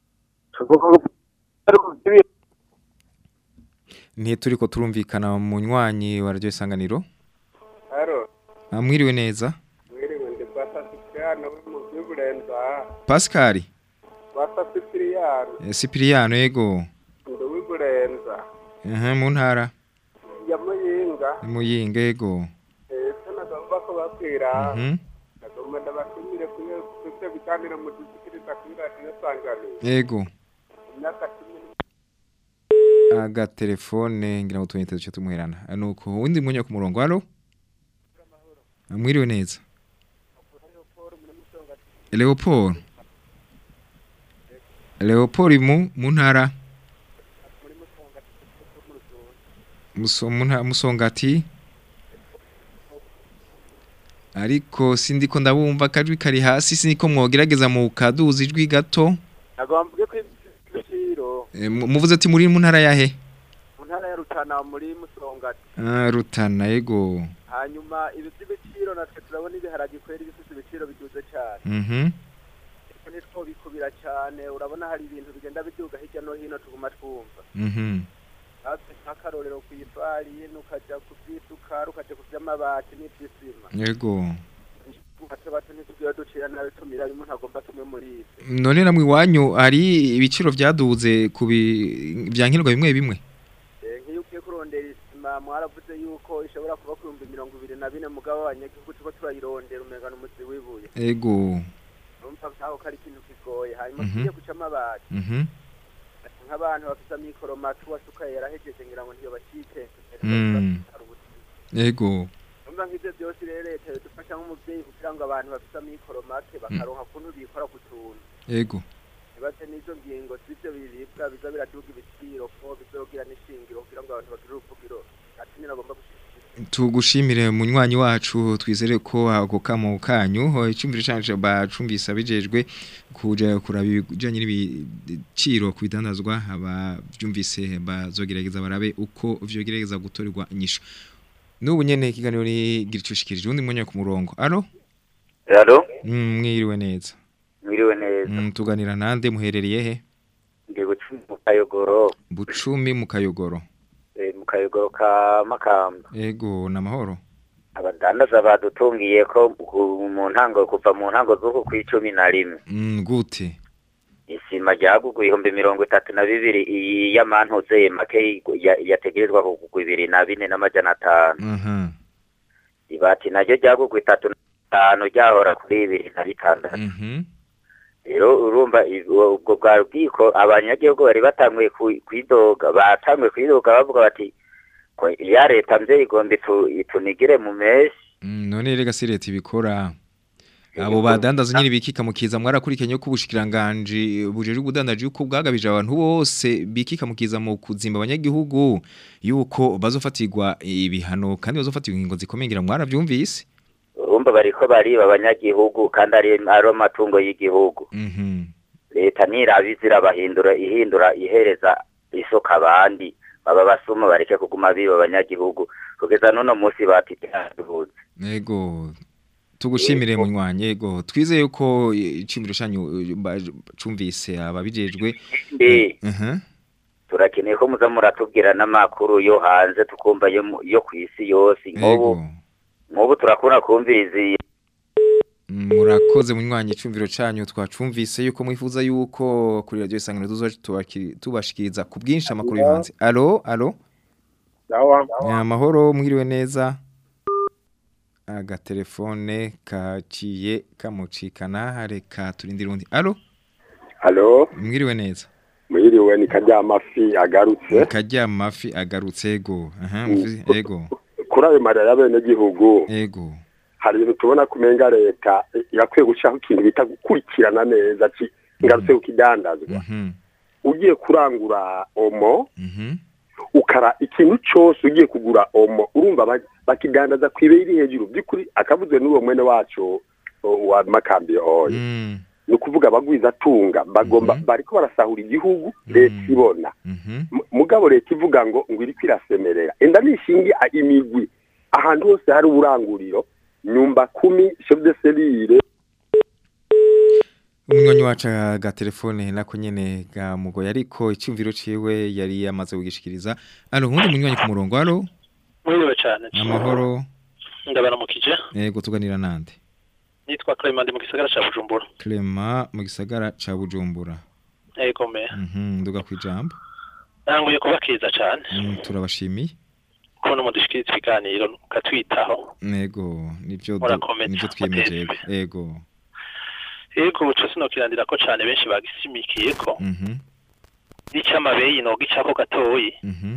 Ni turiko turumvikana mu nywanyi wa radio Isanganiro. Aro? Amwiriwe neza? Mwiriwe ndi Pascal mu by'uburenza. Pascal. Basa Cipriano. Eh Cipriano yego. Ndo wiburenza. Eh mu ntara. Ya Muyinga. Muyinga yego. Eh sana gomba ko bakwira. Mhm. Ndagomba ndabatumire kuye kutse bikanira mu dukirita kwira Isanganiro. Yego. Imyaka Aga telefone ngira ngo tunyite duce tumuherana. Nuko undi munyo ku murongo halo? Mwiriwe neza. Leopold. Leopold mu muntara. Musomuna musongati. Ariko sindiko ndabumva kajwi kari hasi siniko mwogerageza mu kaduzi ijwi gato. Nagombwe kwibiciro. E, muvuze ati muri mu ntara yahe? Mu ntara ya Rutana muri Musongati. Ah Rutana yego. Hanyuma ibiciro natwe turabona ibiharage kwera ibisubizo ibiciro biduze cyane. Mhm. Nitwo bikubira cyane urabona hari ibintu bigenda biduga hirya no hino tuguma twumva. Mhm. Ati akarorero ku ifari nukaja ku byisuka rukaje ku byamabati n'ibyisima. Yego. Batatu ntitugiye ducira nawe tumira umuntu agomba tumwe muri ife. None namwe wanyu ari ibiciro byaduze ku byankenerwa bimwe bimwe. Eh nkiyo ukiye kurondera isima mwaravuze yuko ishobora kuba ku mirongo ibiri na bine mugabo abanyagihugu tuko turayirondera umengano umuzi wibuye. Yego. Urumva ntaho kari ikintu kigoye hanyuma tugiye kuca amabati. Mhm. Nk'abantu bafite amikoro mato wasuka yarahejeje ngira ngo ntiyo bakite. Yego. Umva nk'ivyo byose rero leta dufasha nk'umuvyeyi kugira ngo abantu bafite amikoro make bakaronka kuntu bikora ku tuntu. Yego. Nibaze n'izo ngingo z'ivyo biribwa biza biraduga ibiciro ko bizogira n'ishingiro kugira ngo abantu bagire uruvugiro ati nagomba tugushimire munywanyi wacu twizere ko ako kamo kanyu icumvire canje bacumbisa bijejwe kuja kurabijanye n'ibiciro kubidandazwa aba byumvise bazogerageza barabe uko vyogerageza gutorerwa inyisho n'ubu nyene ikiganiro ni giricushikirije undi mwanya ku murongo allo allo mwiriwe neza mwiriwe neza mm, tuganira nande muherereye he ndi Bucumi mu Kayogoro Bucumi mu Kayogoro mu Kayogoro ka Makamba. Ego namahoro. Abadandaza badutungiye ko mu ntango kuva mu ntango z'uko ku icumi na rimwe. Mm gute. Isima ryagugu ihumbi mirongo itatu na bibiri y'amantuze make yategerezwa kugugwa ibiri na bine n'amajana atanu. Mhm. Ibati naryo ryagugu itatu na bitanu ryahora kuri ibiri na bitandatu. Mhm. rero urumva ubwo bwa rubwiko abanyagihugu bari batanguye kwidoga batanguye kwidoga bavuga bati ko ya leta mvye igomba itunigire mu meshi none rega si leta ibikora abo badandaza nyine bikika mukiza mwarakurikanye ko ubushikiranganje bujeje ubudandaje uko bwagabije abantu bose bikika mukiza mu kuzimba abanyagihugu yuko bazofatirwa ibihano kandi bazofatirwa ingingo zikomengera mwaravyumvise urumva bariko bariba abanyagihugu kandi ari aro matungo y'igihugu mhm leta nirabizira bahindura ihindura ihereza isoka abandi baba basuma bareke kuguma biba abanyagihugu kugeza none munsi batitaduze yego tugushimire munywanye yego twizeye yuko icimiro shanyu cumvise ababijejwe mhm turakeneye ko muza muratubwira n'amakuru yo hanze tukumva yo kwisi yose ngobu ngobu turakuna kumviriza murakoze munywanye icumviro canyu twacumvise yuko mwifuza yuko kuri radio Isanganiro tuzoje tubashikiriza ku bwinshi amakuru yo hanze allo allo dawa amahoro mwiriwe neza aga telefone kaciye kamucikana hareka turindira undi allo allo mwiriwe neza mwiriwe ni kajya amafi agarutse kajya amafi agarutse ego aha ego kuri ayo marira y'abene gihugu ego hari ibintu tubona kumenga leta yakwiye gucaho ikintu bita gukurikirana neza ci ngarutse ukidandazwa ugiye kurangura omo ukara ikintu cyose ugiye kugura omo urumva bakidandaza kwibera hejuru byukuri akavuzwe n'uwo mwene wacu wa makambi oyo no kuvuga bagwiza tunga bagomba bariko barasahura igihugu leta ibona mugabo leta ivuga ngo ngo iri kwirasemerera enda nishingi imigwi ahantu hose hari uburanguriro nyumba kumi chef de selire umwanya waca ga telefone nako nyene ga mugo yariko icyumviro ciwe yari yamaze kugishikiriza allo hundi munywanye ku murongo allo mwiwe cyane amahoro ndabana mukije yego tuganira nande nitwa Clement mu gisagara ca Bujumbura Clement mu gisagara ca Bujumbura yego me mhm nduga kwijambo nanguye kubakiza cyane turabashimiye kono mudushikiriza ibiganiro katwitaho yego nivyo nivyo twiyemeje yego yego cyo sinokirandira ko cyane benshi bagisimikiye ko mhm n'icamabeyi no gicako gatoyi mhm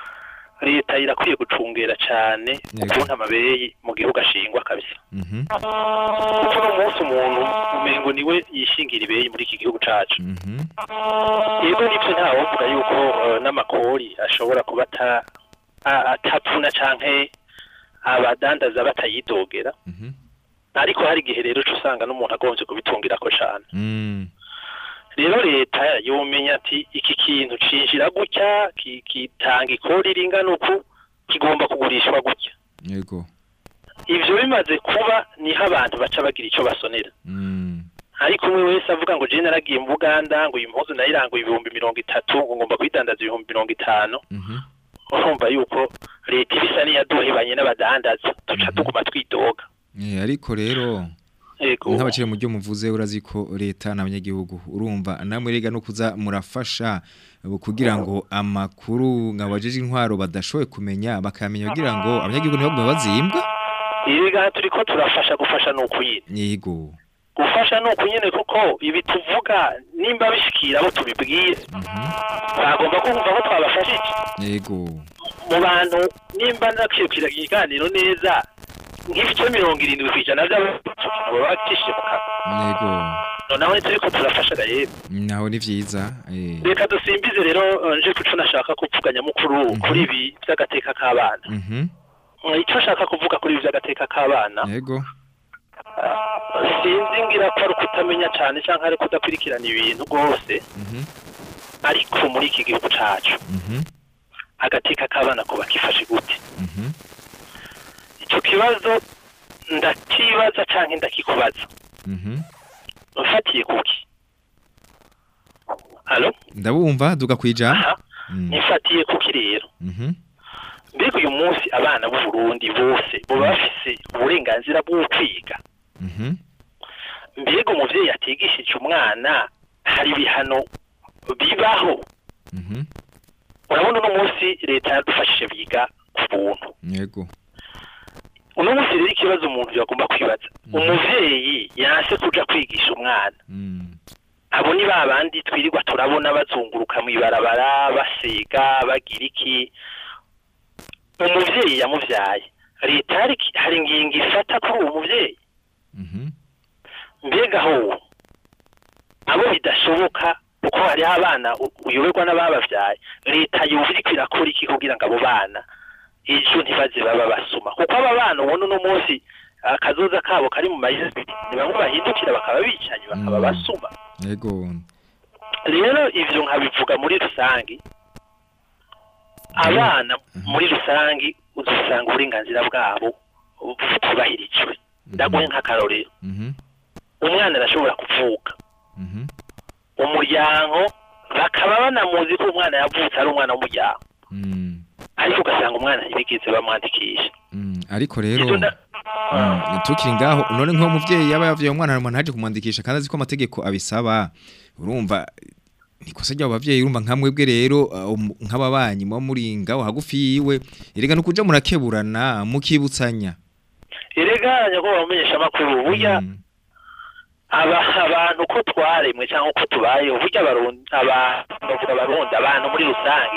leta irakwiye gucungera cyane ukuntu amabeyi mu gihugu ashingwa kabisa mhm kuko umunsi umuntu umengo niwe yishingira ibeyi muri iki gihugu cacu mhm yego nivyo ntawo vuga yuko n'amakori ashobora kuba ata atapfuna canke abadandaza batayidogera mhm ariko hari gihe rero usanga n'umuntu agonze kubitungira ko cyane mhm rero leta yomenya ati iki kintu cinjira gutya kitanga ikori ringana uku kigomba kugurishwa gutya yego ivyo bimaze kuba niho abantu baca bagira ico basonera mhm ariko umwe wese avuga ngo je naragiye mu Buganda ngo impuzu nayirango ibihumbi mirongo itatu ngo ngomba kwidandaza ibihumbi mirongo itanu mhm urumva yuko leta ibisa niyaduhebanye n'abadandaza tuca tuguma twidoga eh ariko rero nk'abacire mu byo muvuze urazi ko leta n'abanyagihugu urumva namwe rega no kuza murafasha kugira ngo amakuru ngabajeje intwaro badashoye kumenya bakamenya kugira ngo abanyagihugu ntibagwe bazimbwa iriga turiko turafasha gufasha no kuyine yego gufasha no kunyene kuko ibi tuvuga nimba bishikira abo tubibwiye bagomba kumva ko twabafashije yego mu bantu nimba nakirukira ikiganiro neza nk'ibice mirongo irindwi kw'ijana by'abo bakishije mu kanwa yego noneho turiko turafasha gaye naho ni vyiza eh reka dusimbize rero nje kuco nashaka kuvuganya mukuru kuri ibi by'agateka k'abana mhm icyo nshaka kuvuga kuri ibi by'agateka k'abana yego sinzi ngira ko ari kutamenya cyane cyangwa ari kudakurikirana ibintu rwose ariko muri iki gihugu cacu agateka k'abana ko bakifashe gute icyo kibazo ndakibaza cyangwa ndakikubaza ufatiye kuki halo ndabumva duga kwijana nifatiye kuki rero mbega uyu munsi abana b'u Burundi bose baba bafise uburenganzira bwo kwiga mbega umuvyeyi atigishije umwana hari ibihano bibaho urabona uno munsi leta yadufashije biga ku buntu yego uno munsi rero ikibazo umuntu yagomba kwibaza umuvyeyi yanse kuja kwigisha umwana abo ni babandi twirirwa turabona bazunguruka mu ibarabara basiga bagira iki umuvyeyi yamuvyaye leta hari ingingo ifata kuri uwo muvyeyi mbega ho abo bidashoboka uko hari abana uyoberwa n'ababavyaye leta yumvira irakora iki kugira ngo abo bana ejo ntibaze baba basuma kuko aba bana ubona uno munsi akazoza kabo kari mu mayizbi ni bamwe bahindukira bakaba bicanye bakaba basuma yego rero ivyo nkabivuga muri rusangi abana muri rusangi uzusanga uburenganzira bwabo butubahirijwe ndaguhe nk'akarorero umwana arashobora kuvuka umuryango bakaba banamuzi ko umwana yavutse ari umwana w'umuryango ariko ugasanga umwana ntibigeze bamwandikisha ariko rero tukiri ngaho none nko muvyeyi yaba yavuye umwana arimo ntaje kumwandikisha kandi azi ko amategeko abisaba urumva nikosa rya abavyeyi urumva nkamwebwe rero nk'ababanyi mu muri ngaho hagufi yiwe erega no kuja murakeburana mukibutsanya erega nyako bamenyesha makuru buya aba abantu ko twaremwe cyangwa ko tubayeho burya barundi abavuga barundi abantu muri rusangi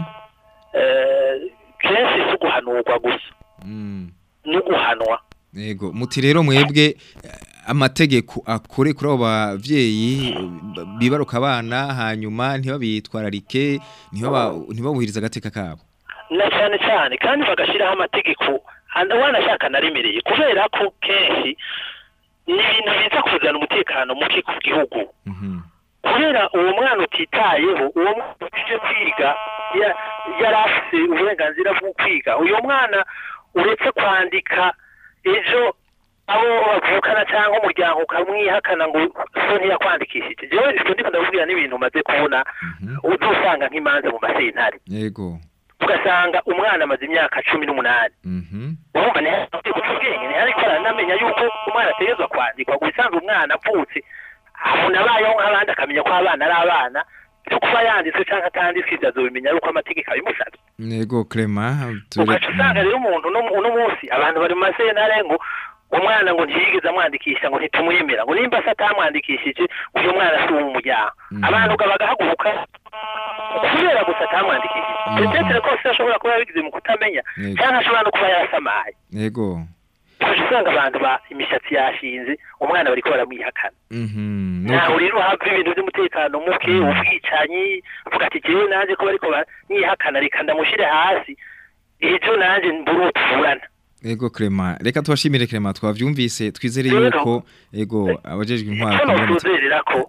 eh kenshi suguhanurwa gusa no guhanwa yego muti rero mwebwe amategeko akore kuri abo bavyeyi bibaruka abana hanyuma ntibabitwararike ntibabuhiriza agateka kabo na cyane cyane kandi bagashiraho amategeko wanashaka naremereye kubera ko kenshi ni ibintu biza kuzana umutekano muke ku gihugu kubera uwo mwana utitayeho uwo mwana uje kwiga yari afite uburenganzira bwo kwiga uyu mwana uretse kwandika ejo abo bavukana cyangwa umuryango ukamwihakana ngo so ntiyakwandikishije jewe ivyo ndiko ndavugira n'ibintu maze kubona uzosanga nk'imanza mu masentare yego ugasanga umwana amaze imyaka cumi n'umunani urumva ni ubwenge ni ariko aranamenya yuko umwana ategezwa kwandikwa gusanzwe umwana avutse abona abayeho nk'abandi akamenya ko abana ari abana byo kuba yanditswe cyangwa atanditswe ibyo azobimenya yuko amategeko abimusabye yego Clement ugaca usanga rero umuntu uno munsi abantu bari mu masentare ngo umwana ngo ntiyigeze amwandikisha ngo ntitumwemera ngo nimba se atamwandikishije uyu mwana si uw'umuryango abantu bagahaguruka kubera gusa atamwandikishije ndetse ko se ashobora kuba yabigize mu kutamenya cyangwa ashobora no kuba yarasamaye yego usanga abantu ba imishatsi yashinze umwana bariko baramwihakana naho rero hava ibintu by'umutekano muke ubwicanyi uvuga ati jewe nanje ko bariko banyihakana reka ndamushire hasi ejo nanje mburutfurana Ego Clement reka tubashimire Clement twavyumvise twizere yuko ego abajejwe intwaro twizerera ko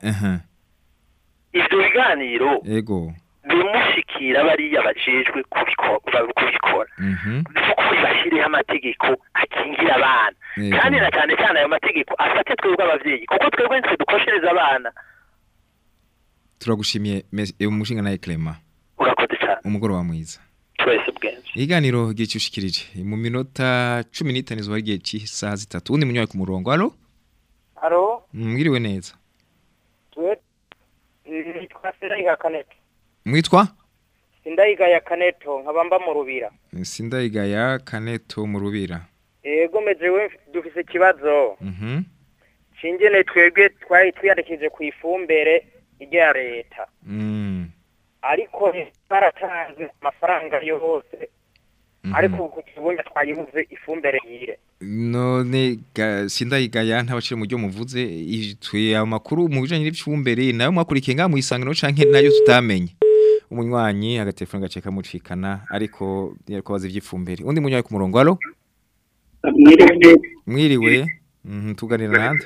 ivyo biganiro ego bimushikira bariya bajejwe kubikora kubikora kuko bashiriye amategeko akingira abana kandi na cyane cyane ayo mategeko afate twebwe abavyeyi kuko twebwe nitwe dukoshereza abana turagushimiye umushinga naye Clement urakoze cyane umugoro wa mwiza twese bwenze iganiro gicushikirije mu minota cumi n'itanu zo bagiye cy'isaha zitatu undi munyaye ku murongo allo allo mwiriwe neza twe nitwa Sindayiga Kaneto mwitwa Sindayiga ya Kaneto nkabamba mu rubira Sindayiga ya Kaneto mu rubira yego mejewe dufise ikibazo mhm shingene twebwe twari twiyandikije ku ifumbere rya leta mm ariko baratanze amafaranga yose ariko kukibunya twayibuze ifumbere yire none Sindayigaya ntabacire mu byo muvuze twe amakuru mu bijanye n'ifumbere nayo mwakurikiye nga mu isangano canke nayo tutamenye umunywanyi agatelefone gaceka mucikana ariko yariko bazi ivy'ifumbere undi munywanyi ku murongo allo mwiriwe mhm tuganira nande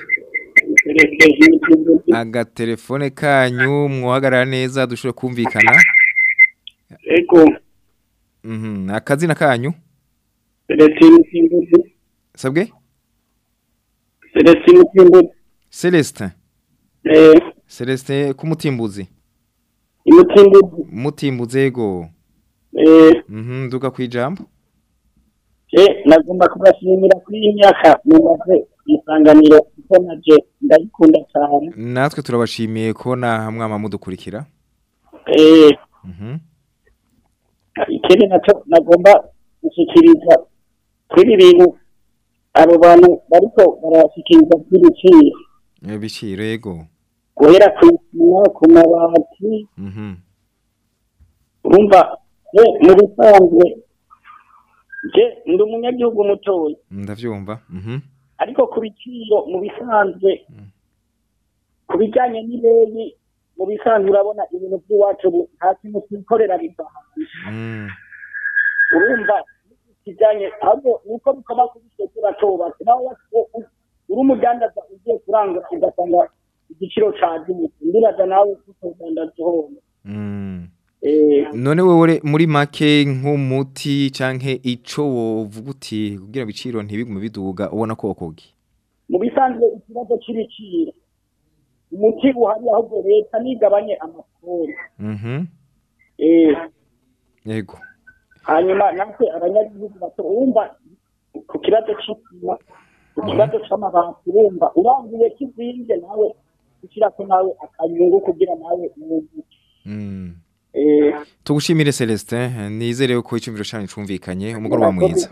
agatelefone kanyu mwahagarara neza dushobora kumvikana ego mhm akazina kanyu Celestin sabwe Celestin Mutimbuzi Celestin eh Celestin kumutimbuzi Mutimbuzi Mutimbuzi ego eh mhm duka kwijambo eh nagomba kubashimira kuri imyaka mumaze isanganiro kuko naje ndayikunda cyane natwe turabashimiye ko na mwama mudukurikira eh mhm ikindi naco nagomba gushikiriza kuri bintu abo bantu bariko barashikiriza by'ibiciro ibiciro yego guhera ku isima ku mabati mhm urumva je mu bisanzwe je ndi umunyagihugu mutoya ndavyumva mhm ariko ku biciro mu bisanzwe ku bijyanye n'ibeyi mu bisanzwe urabona ibintu by'iwacu nta kintu twikorera biva hanze urumva kijyanye ahubwo nuko bikoma kubisokera tobatse nawe uri umudandaza ugiye kurangura ugasanga igiciro cyaduze ndiraza nawe kutodandaza hone none wewe muri make nk'umuti canke ico wovuga uti kugira biciro ntibigume biduga ubona ko okogi mu bisanzwe ikibazo c'ibiciro umuti uhari ahubwo leta nigabanye amakuru mhm eh yego hanyuma natwe abanyagihugu baturumva ku kibazo c'isima ku kibazo c'amabati urumva urangiye kizinze nawe kugira ko nawe akanyungu kugira nawe umuguti mm eh tugushimire Celestin nizere ko icumviro cyane cumvikanye umugoroba mwiza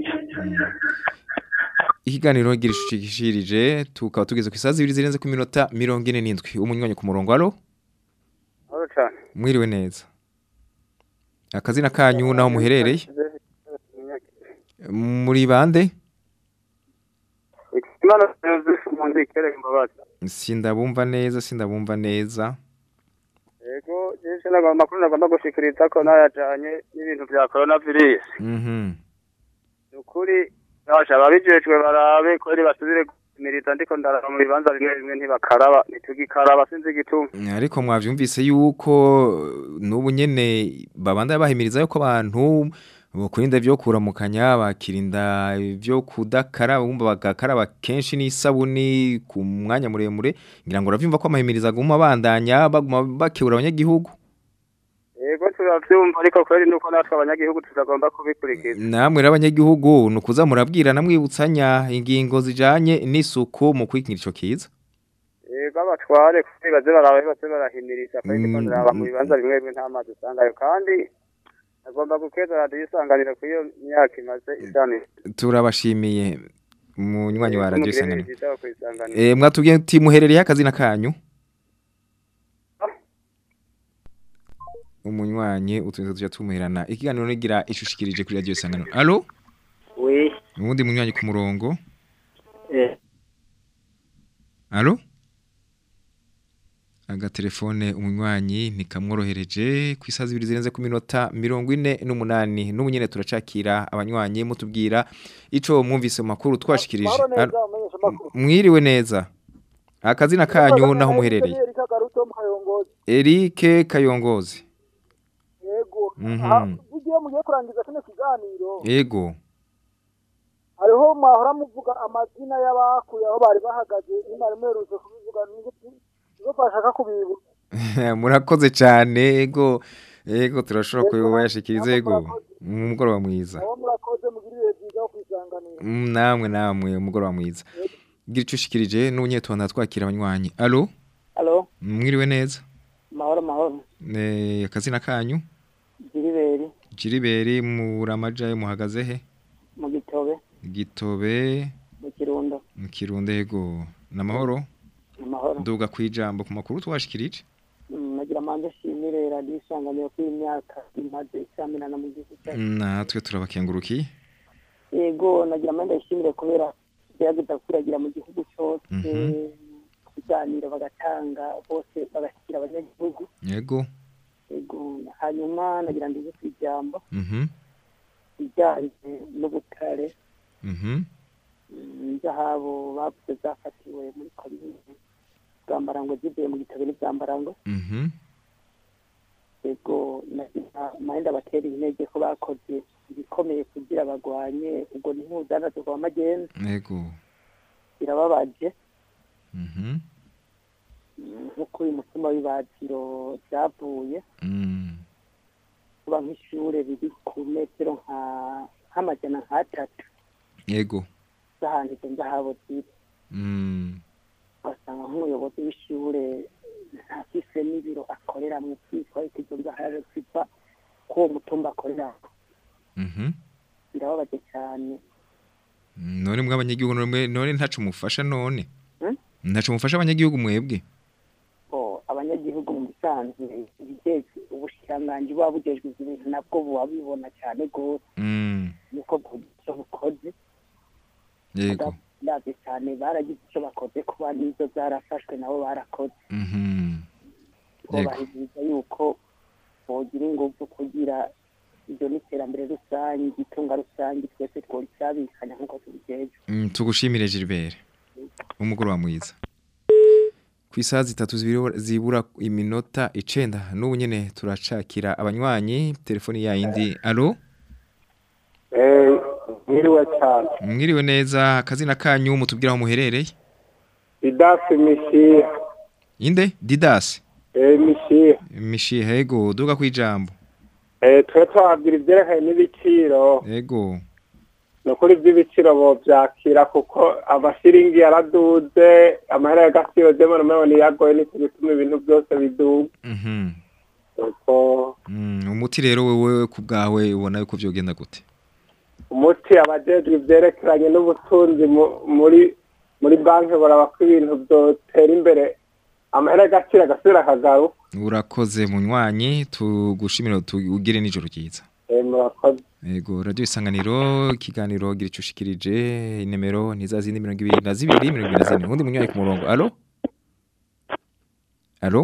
ikiganiro girishikishirije tukaba tugeze ku isazi ibiri zirenze ku minota mirongo ine n'indwi umunywanyi ku murongo alo alo cyane mwiriwe neza akazina kanyu naho muherereye muri bande Imana Joseph Mundi kereka mbabaza sindabumva neza sindabumva neza yego je naga makuru nagomba gushikiriza ko nayajanye n'ibintu bya coronavirus mhm ukuri Basha babijejwe barabe ko ari basubire kumirita ndiko ndaraba mu bibanza bimwe bimwe ntibakaraba nitugikaraba sinzi gituma ariko mwavyumvise yuko nubu nyene babanda bahimiriza yuko abantu bokurinda byo kuramukanya bakirinda byo kudakaraba bumva bagakaraba kenshi n'isabuni ku mwanya muremure ngira ngo uravyumva ko amahimiriza guma bandanya baguma bakebura abanyagihugu Ego turavyumva ariko kweri nuko natwe abanyagihugu tutagomba kubikurikiza. Namwe rabanyagihugu nukuza murabwira namwibutsanya ingingo zijanye n'isuku mu kwikinira ico kiza. Ego abatware kwibaze barabe bose barahimiriza kandi mm, konera mu bibanza bimwe bimwe nta mazi usangayo kandi agomba gukeza radio isanganira ku iyo myaka imaze isani. Turabashimiye munywanyi wa radio isanganira. Eh mwatubwiye ati muherereye akazina kanyu. Umunywanyi utunze tujya tumuherana ikiganiro nigira ishushikirije kuri radio Sangano. Allo? Oui. Ubundi munywanyi ku murongo. Eh. Allo? Aga telefone umunywanyi nikamworohereje ku isazi ibiri zirenze ku minota mirongo ine n'umunani n'umunyene turacakira abanywanyi mutubwira ico mwumvise makuru twashikirije. Mwiriwe neza. Akazina kanyu naho muherereye. Eric Kayongozi. Yego. Mhm. Ugiye mugiye kurangiza kino kiganiro. Yego. Hariho mwahora muvuga amazina y'abakuye aho bari bahagaze imari meruze kubivuga n'igiti. Ngo bashaka kubibu. Murakoze cyane yego. Yego turashobora kuyashikiriza yego. Umugoroba mwiza. Aho murakoze mugirire byiza kwisanganira. Namwe namwe umugoroba mwiza. Gira icushikirije n'unyetonda twakira abanywanyi. Allo? Allo? Mwiriwe neza. Mahoro mahoro. Ne akazina kanyu? Jiriberi. Jiriberi muramaja muhagaze he? Mu Gitobe. Gitobe. Mu Kirundo. Mu Kirundo yego. Namahoro? Namahoro. Duga kwijambo ku makuru twashikirije. Nagira manje shimire radio Isanganiro ku imyaka imaze isaminana mu gihugu cyacu. Natwe turabakengurukiye. Yego nagira manje shimire kubera byagenda kuragira mu gihugu cyose. Kuganira bagatanga bose bagashyira abanyagihugu. Yego. Yego hanyuma nagira ndize kwijambo. Mhm. Bijyanye n'ubutare. Mhm. Njahabo bavuze zafatiwe muri komine Bwambarango zivuye mu Gitobe n'Bwambarango. Mhm. Yego naenda batera intege ko bakoze ibikomeye kugira bagwanye ubwo ntuzana tukwa magenzi. Yego. Birababaje. Mhm. Nkuko uyu mutima w'ibaziro byavuye. Mhm. Kuba nk'ishure biri ku metero nka nk'amajana nk'atatu. Yego. Zahandi nza habo ziri. Mhm. Basanga nk'umuyobozi w'ishure ntafise n'ibiro akorera mu kwitwa ikigo ngahaje kwipa ko mutumba akorera. Mhm. Birababaje cyane. none mw'abanyagihugu none none ntacu mufasha none ntacu mufasha abanyagihugu mwebwe oh abanyagihugu mu bisanzwe ibijejwe ubushikanganje babujejwe ibintu nabwo bubabibona cyane gose mm nuko bwo bukoze yego ndabe cyane baragize icyo bakoze kuba nizo zarafashwe nabo barakoze mhm yego bahigiza yuko bogira ingufu kugira ibyo n'iterambere rusange itunga rusange twese tworisabikanya nkuko tubijeje mm tugushimire Gilbert umugoro wa mwiza kwisaha zitatu zibura iminota icenda n'ubu nyene turacakira abanywanyi telefoni ya indi allo eh mwiriwe cyane mwiriwe neza akazina kanyu mutubwira aho muherereye Didas Michie inde Didas eh Michie Michie hego duga kwijambo eh twe twabwira ibyerekanye n'ibiciro yego no kuri by'ibiciro bo byakira kuko abashiringi yaraduze amahera y'agaciro demo none yagoye ni bituma ibintu byose biduga mhm uko mm umuti rero wewe ku bwawe ubona yuko byogenda gute umuti abajejwe ibyerekeranye n'ubutunzi muri muri banki barabako ibintu byotera imbere amahera y'agaciro agasubira akagaruka urakoze munywanyi tugushimira tugire n'ijoro ryiza eh murakoze yego radio isanganiro ikiganiro gira icushikirije inimero ntizazindi mirongo ibiri na zibiri mirongo ibiri na zine undi munywanyi ku murongo allo allo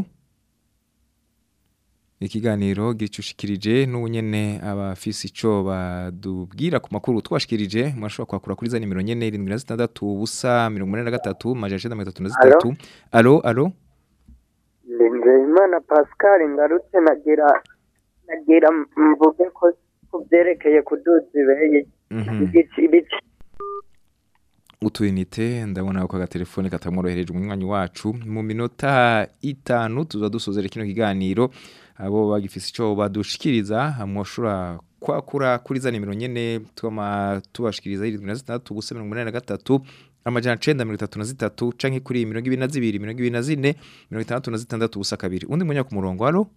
ikiganiro gira icushikirije n'ubunyene abafisi ico badubwira ku makuru twashikirije mwashobora kwakura kuri za nimero nyene irindwi na zitandatu ubusa mirongo umunani na gatatu amajana icenda na mirongo itatu na zitatu allo allo Imana Pascal ngarutse nagira nagira mvuge ko kubyerekeye kuduza ibeye ibici utuyinite ndabona ko agatelefone katamworohereje umunywanyi wacu mu minota itanu tuza dusozera kino kiganiro abo bagifise ico badushikiriza amwoshura kwakura kuri za nimero nyene twama tubashikiriza irindwi na zitandatu ubusa mirongo umunani na gatatu amajana icenda mirongo itatu na zitatu canke kuri mirongo ibiri na zibiri mirongo ibiri na zine mirongo itandatu na zitandatu ubusa kabiri undi munya ku murongo allo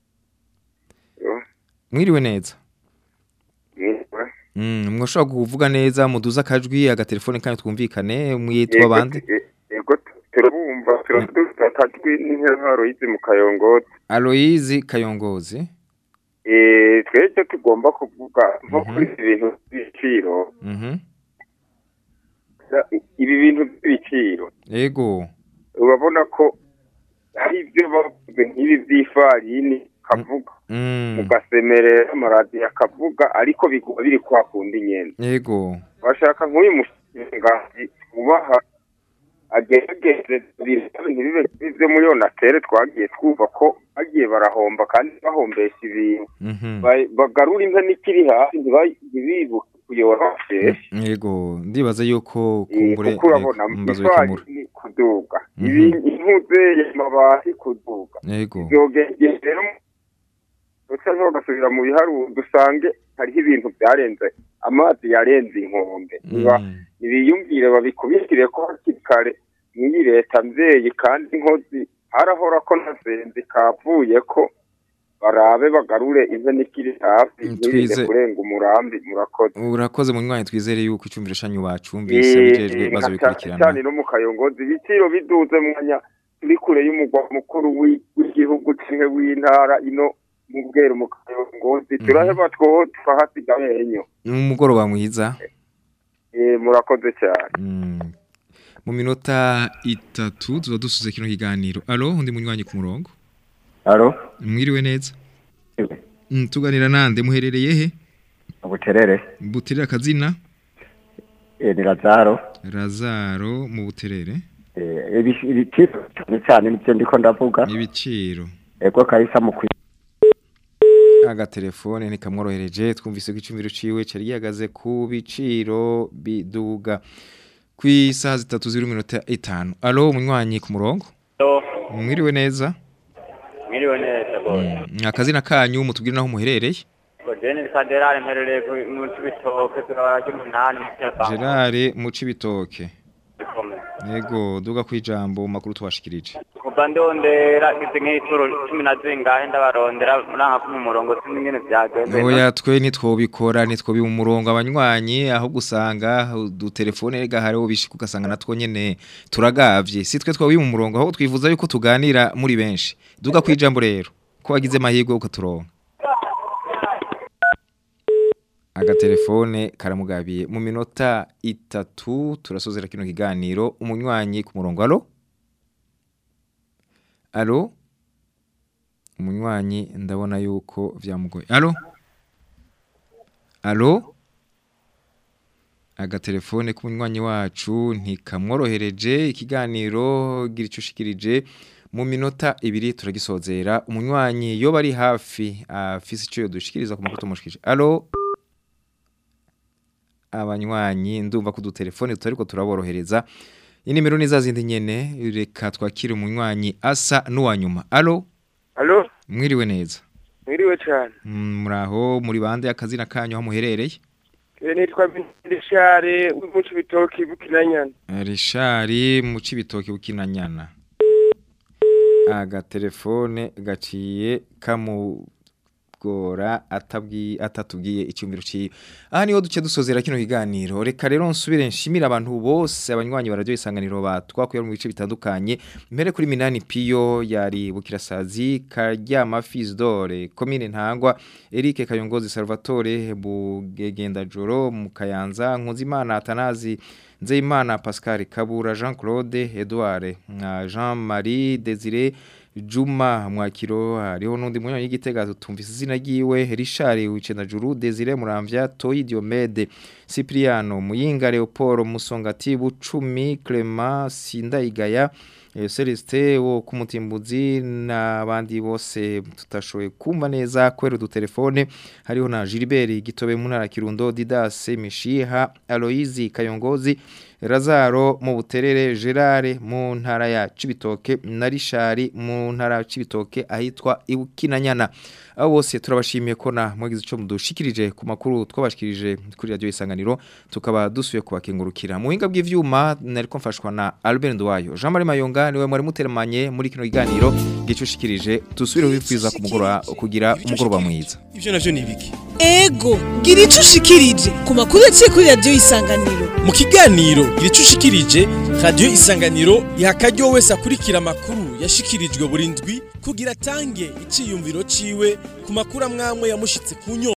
mwiriwe neza mm mwoshobora kuvuga neza muduza akajwi agatelefone kanyu twumvikane mwitwa bande yego turabumva turafite akajwi n'intero yizi mu Kayongozi Aloyizi Kayongozi eh twese tugomba kuvuga nko kuri ibintu by'iciro mhm ibi bintu by'ibiciro yego urabona ko hari ibyo bavuze nk'ibi by'ifarini kavuga mugasemerera amaradiyo akavuga ariko biguba biri kwa kundi nyene yego bashaka nk'uyu mushingazi ubaha agerageze ntibibe bize muri yo natere twagiye twumva ko bagiye barahomba kandi bahombesha ibintu bagarura inka n'ikiri hasi ntibibuke kuyora yego ndibaza yuko kumbure mbazo ikamura kuduga intuze y'amabati kuduga yego byogeye rero ucaje gasubira mu biharu dusange hariho ibintu byarenze amazi yarenze inkombe ibiyumvire babikubitire ko hakikare n'iyi leta mvyeyi kandi inkozi harahora ko nazenze kavuye ko barabe bagarure ize nikiri hafi twize kurenga umurambi murakoze urakoze munywanyi twizere yuko icyumviro shanyu wacumvise bijejwe bazo bikurikirana cyane no mu Kayongozi ibiciro biduze mwanya turi kure y'umugwa mukuru w'igihugu kimwe w'intara ino mu bwero mu Kayongozi turaheba two twahasigaye enyo umugoroba mwiza eh murakoze cyane mu minota itatu tuza dusuze kino kiganiro allo undi munywanyi ku murongo allo mwiriwe neza mm tuganira nande muherereye he Buterere Buterere akazina eh ni Lazaro Lazaro mu Buterere eh ibiciro cyane nibyo ndiko ndavuga ibiciro ego kahisa mu aga telefone ni kamworohereje twumvise ko icumviro ciwe cari yagaze ku biciro biduga kwisaha zitatu ziri minota itanu allo umunywanyi ku murongo allo mwiriwe neza mwiriwe neza boy akazina kanyu mutubwire naho muherereye Godeni Kaderare mperereye mu Cibitoke turabara umunani Gerard mu Cibitoke yego duga kwijambo makuru twashikirije kuva ndondera izi nk'ituro cumi na zingahe ndabarondera muranka ku murongo sinzi ngene vyagenze oya twe nitwobikora nitwobi mu murongo abanywanyi aho gusanga udutelefone rega hariho bishika ugasanga natwo nyene turagavye si twe twobi mu murongo aho twifuza yuko tuganira muri benshi duga kwijambo rero ko wagize mahirwe ukaturonka agatelefone karamugabiye mu minota itatu turasozera kino kiganiro umunywanyi ku murongo alo alo umunywanyi ndabona yuko vyamugoye alo alo agatelefone ku munywanyi wacu ntikamworohereje ikiganiro gira icushikirije mu minota ibiri turagisozera umunywanyi yo bari hafi afise ico yodushikiriza ku makuto mushikije alo abanywanyi ndumva ku dutelefone tutariko turaborohereza inimero ni zazindi nyene reka twakire umunywanyi asa n'uwanyuma alo alo mwiriwe neza mwiriwe cyane muraho muri bande akazina kanyu aho muherereye nitwa Richard mu Cibitoki Bukinanyana Richard mu Cibitoki Bukinanyana aga telefone gaciye kamu gora atabwi atatubwiye icyumviro ci aha niho duce dusozera kino kiganiro reka rero nsubire nshimira abantu bose abanywanyi bararyo isanganiro batwakuye mu bice bitandukanye mbere kuri Minani Piyo yari Bukirasazi Karyama Fisdore Komine Ntangwa Eric Kayongozi Salvatore Bugegenda Joro mu Kayanza Nkunzimana Atanazi Nzeyimana Pascal Kabura Jean Claude Edouard na Jean Marie Désiré Juma Mwakiro hariho nundi munyanya y'igitega tutumvise izina giwe Richard Wicenda Juru Desire Muramvya Toyi Diomede Cipriano Muyinga Leopold Musongati Bucumi Clement Sindayigaya Celeste wo kumutimbuzi n'abandi bose tutashoboye kumva neza kwera du telefone hariho na Gilbert Gitobe Munara Kirundo Didas Mishiha Aloizi Kayongozi Razaro mu Buterere Gerard mu ntara ya Cibitoke na Richard mu ntara ya Cibitoke ahitwa Ibukinanyana abo bose turabashimiye ko na mwagize ico mudushikirije ku makuru twabashikirije kuri radio Isanganiro tukaba dusuye kubakengurukira mu hinga bw'ivyuma nariko mfashwa na Albert Ndwayo Jean Marie Mayonga niwe mwari muteremanye muri kino kiganiro gicushikirije tusubire bipfiza kumugora kugira umugoroba mwiza ivyo navyo nibiki ego gira icushikirije ku makuru yaciye kuri radio Isanganiro mu kiganiro gira icushikirije radio Isanganiro yakaryo wese akurikira amakuru yashikirijwe burindwi kugira tange iciyumviro ciwe ku makuru amwamwe yamushitse kunyo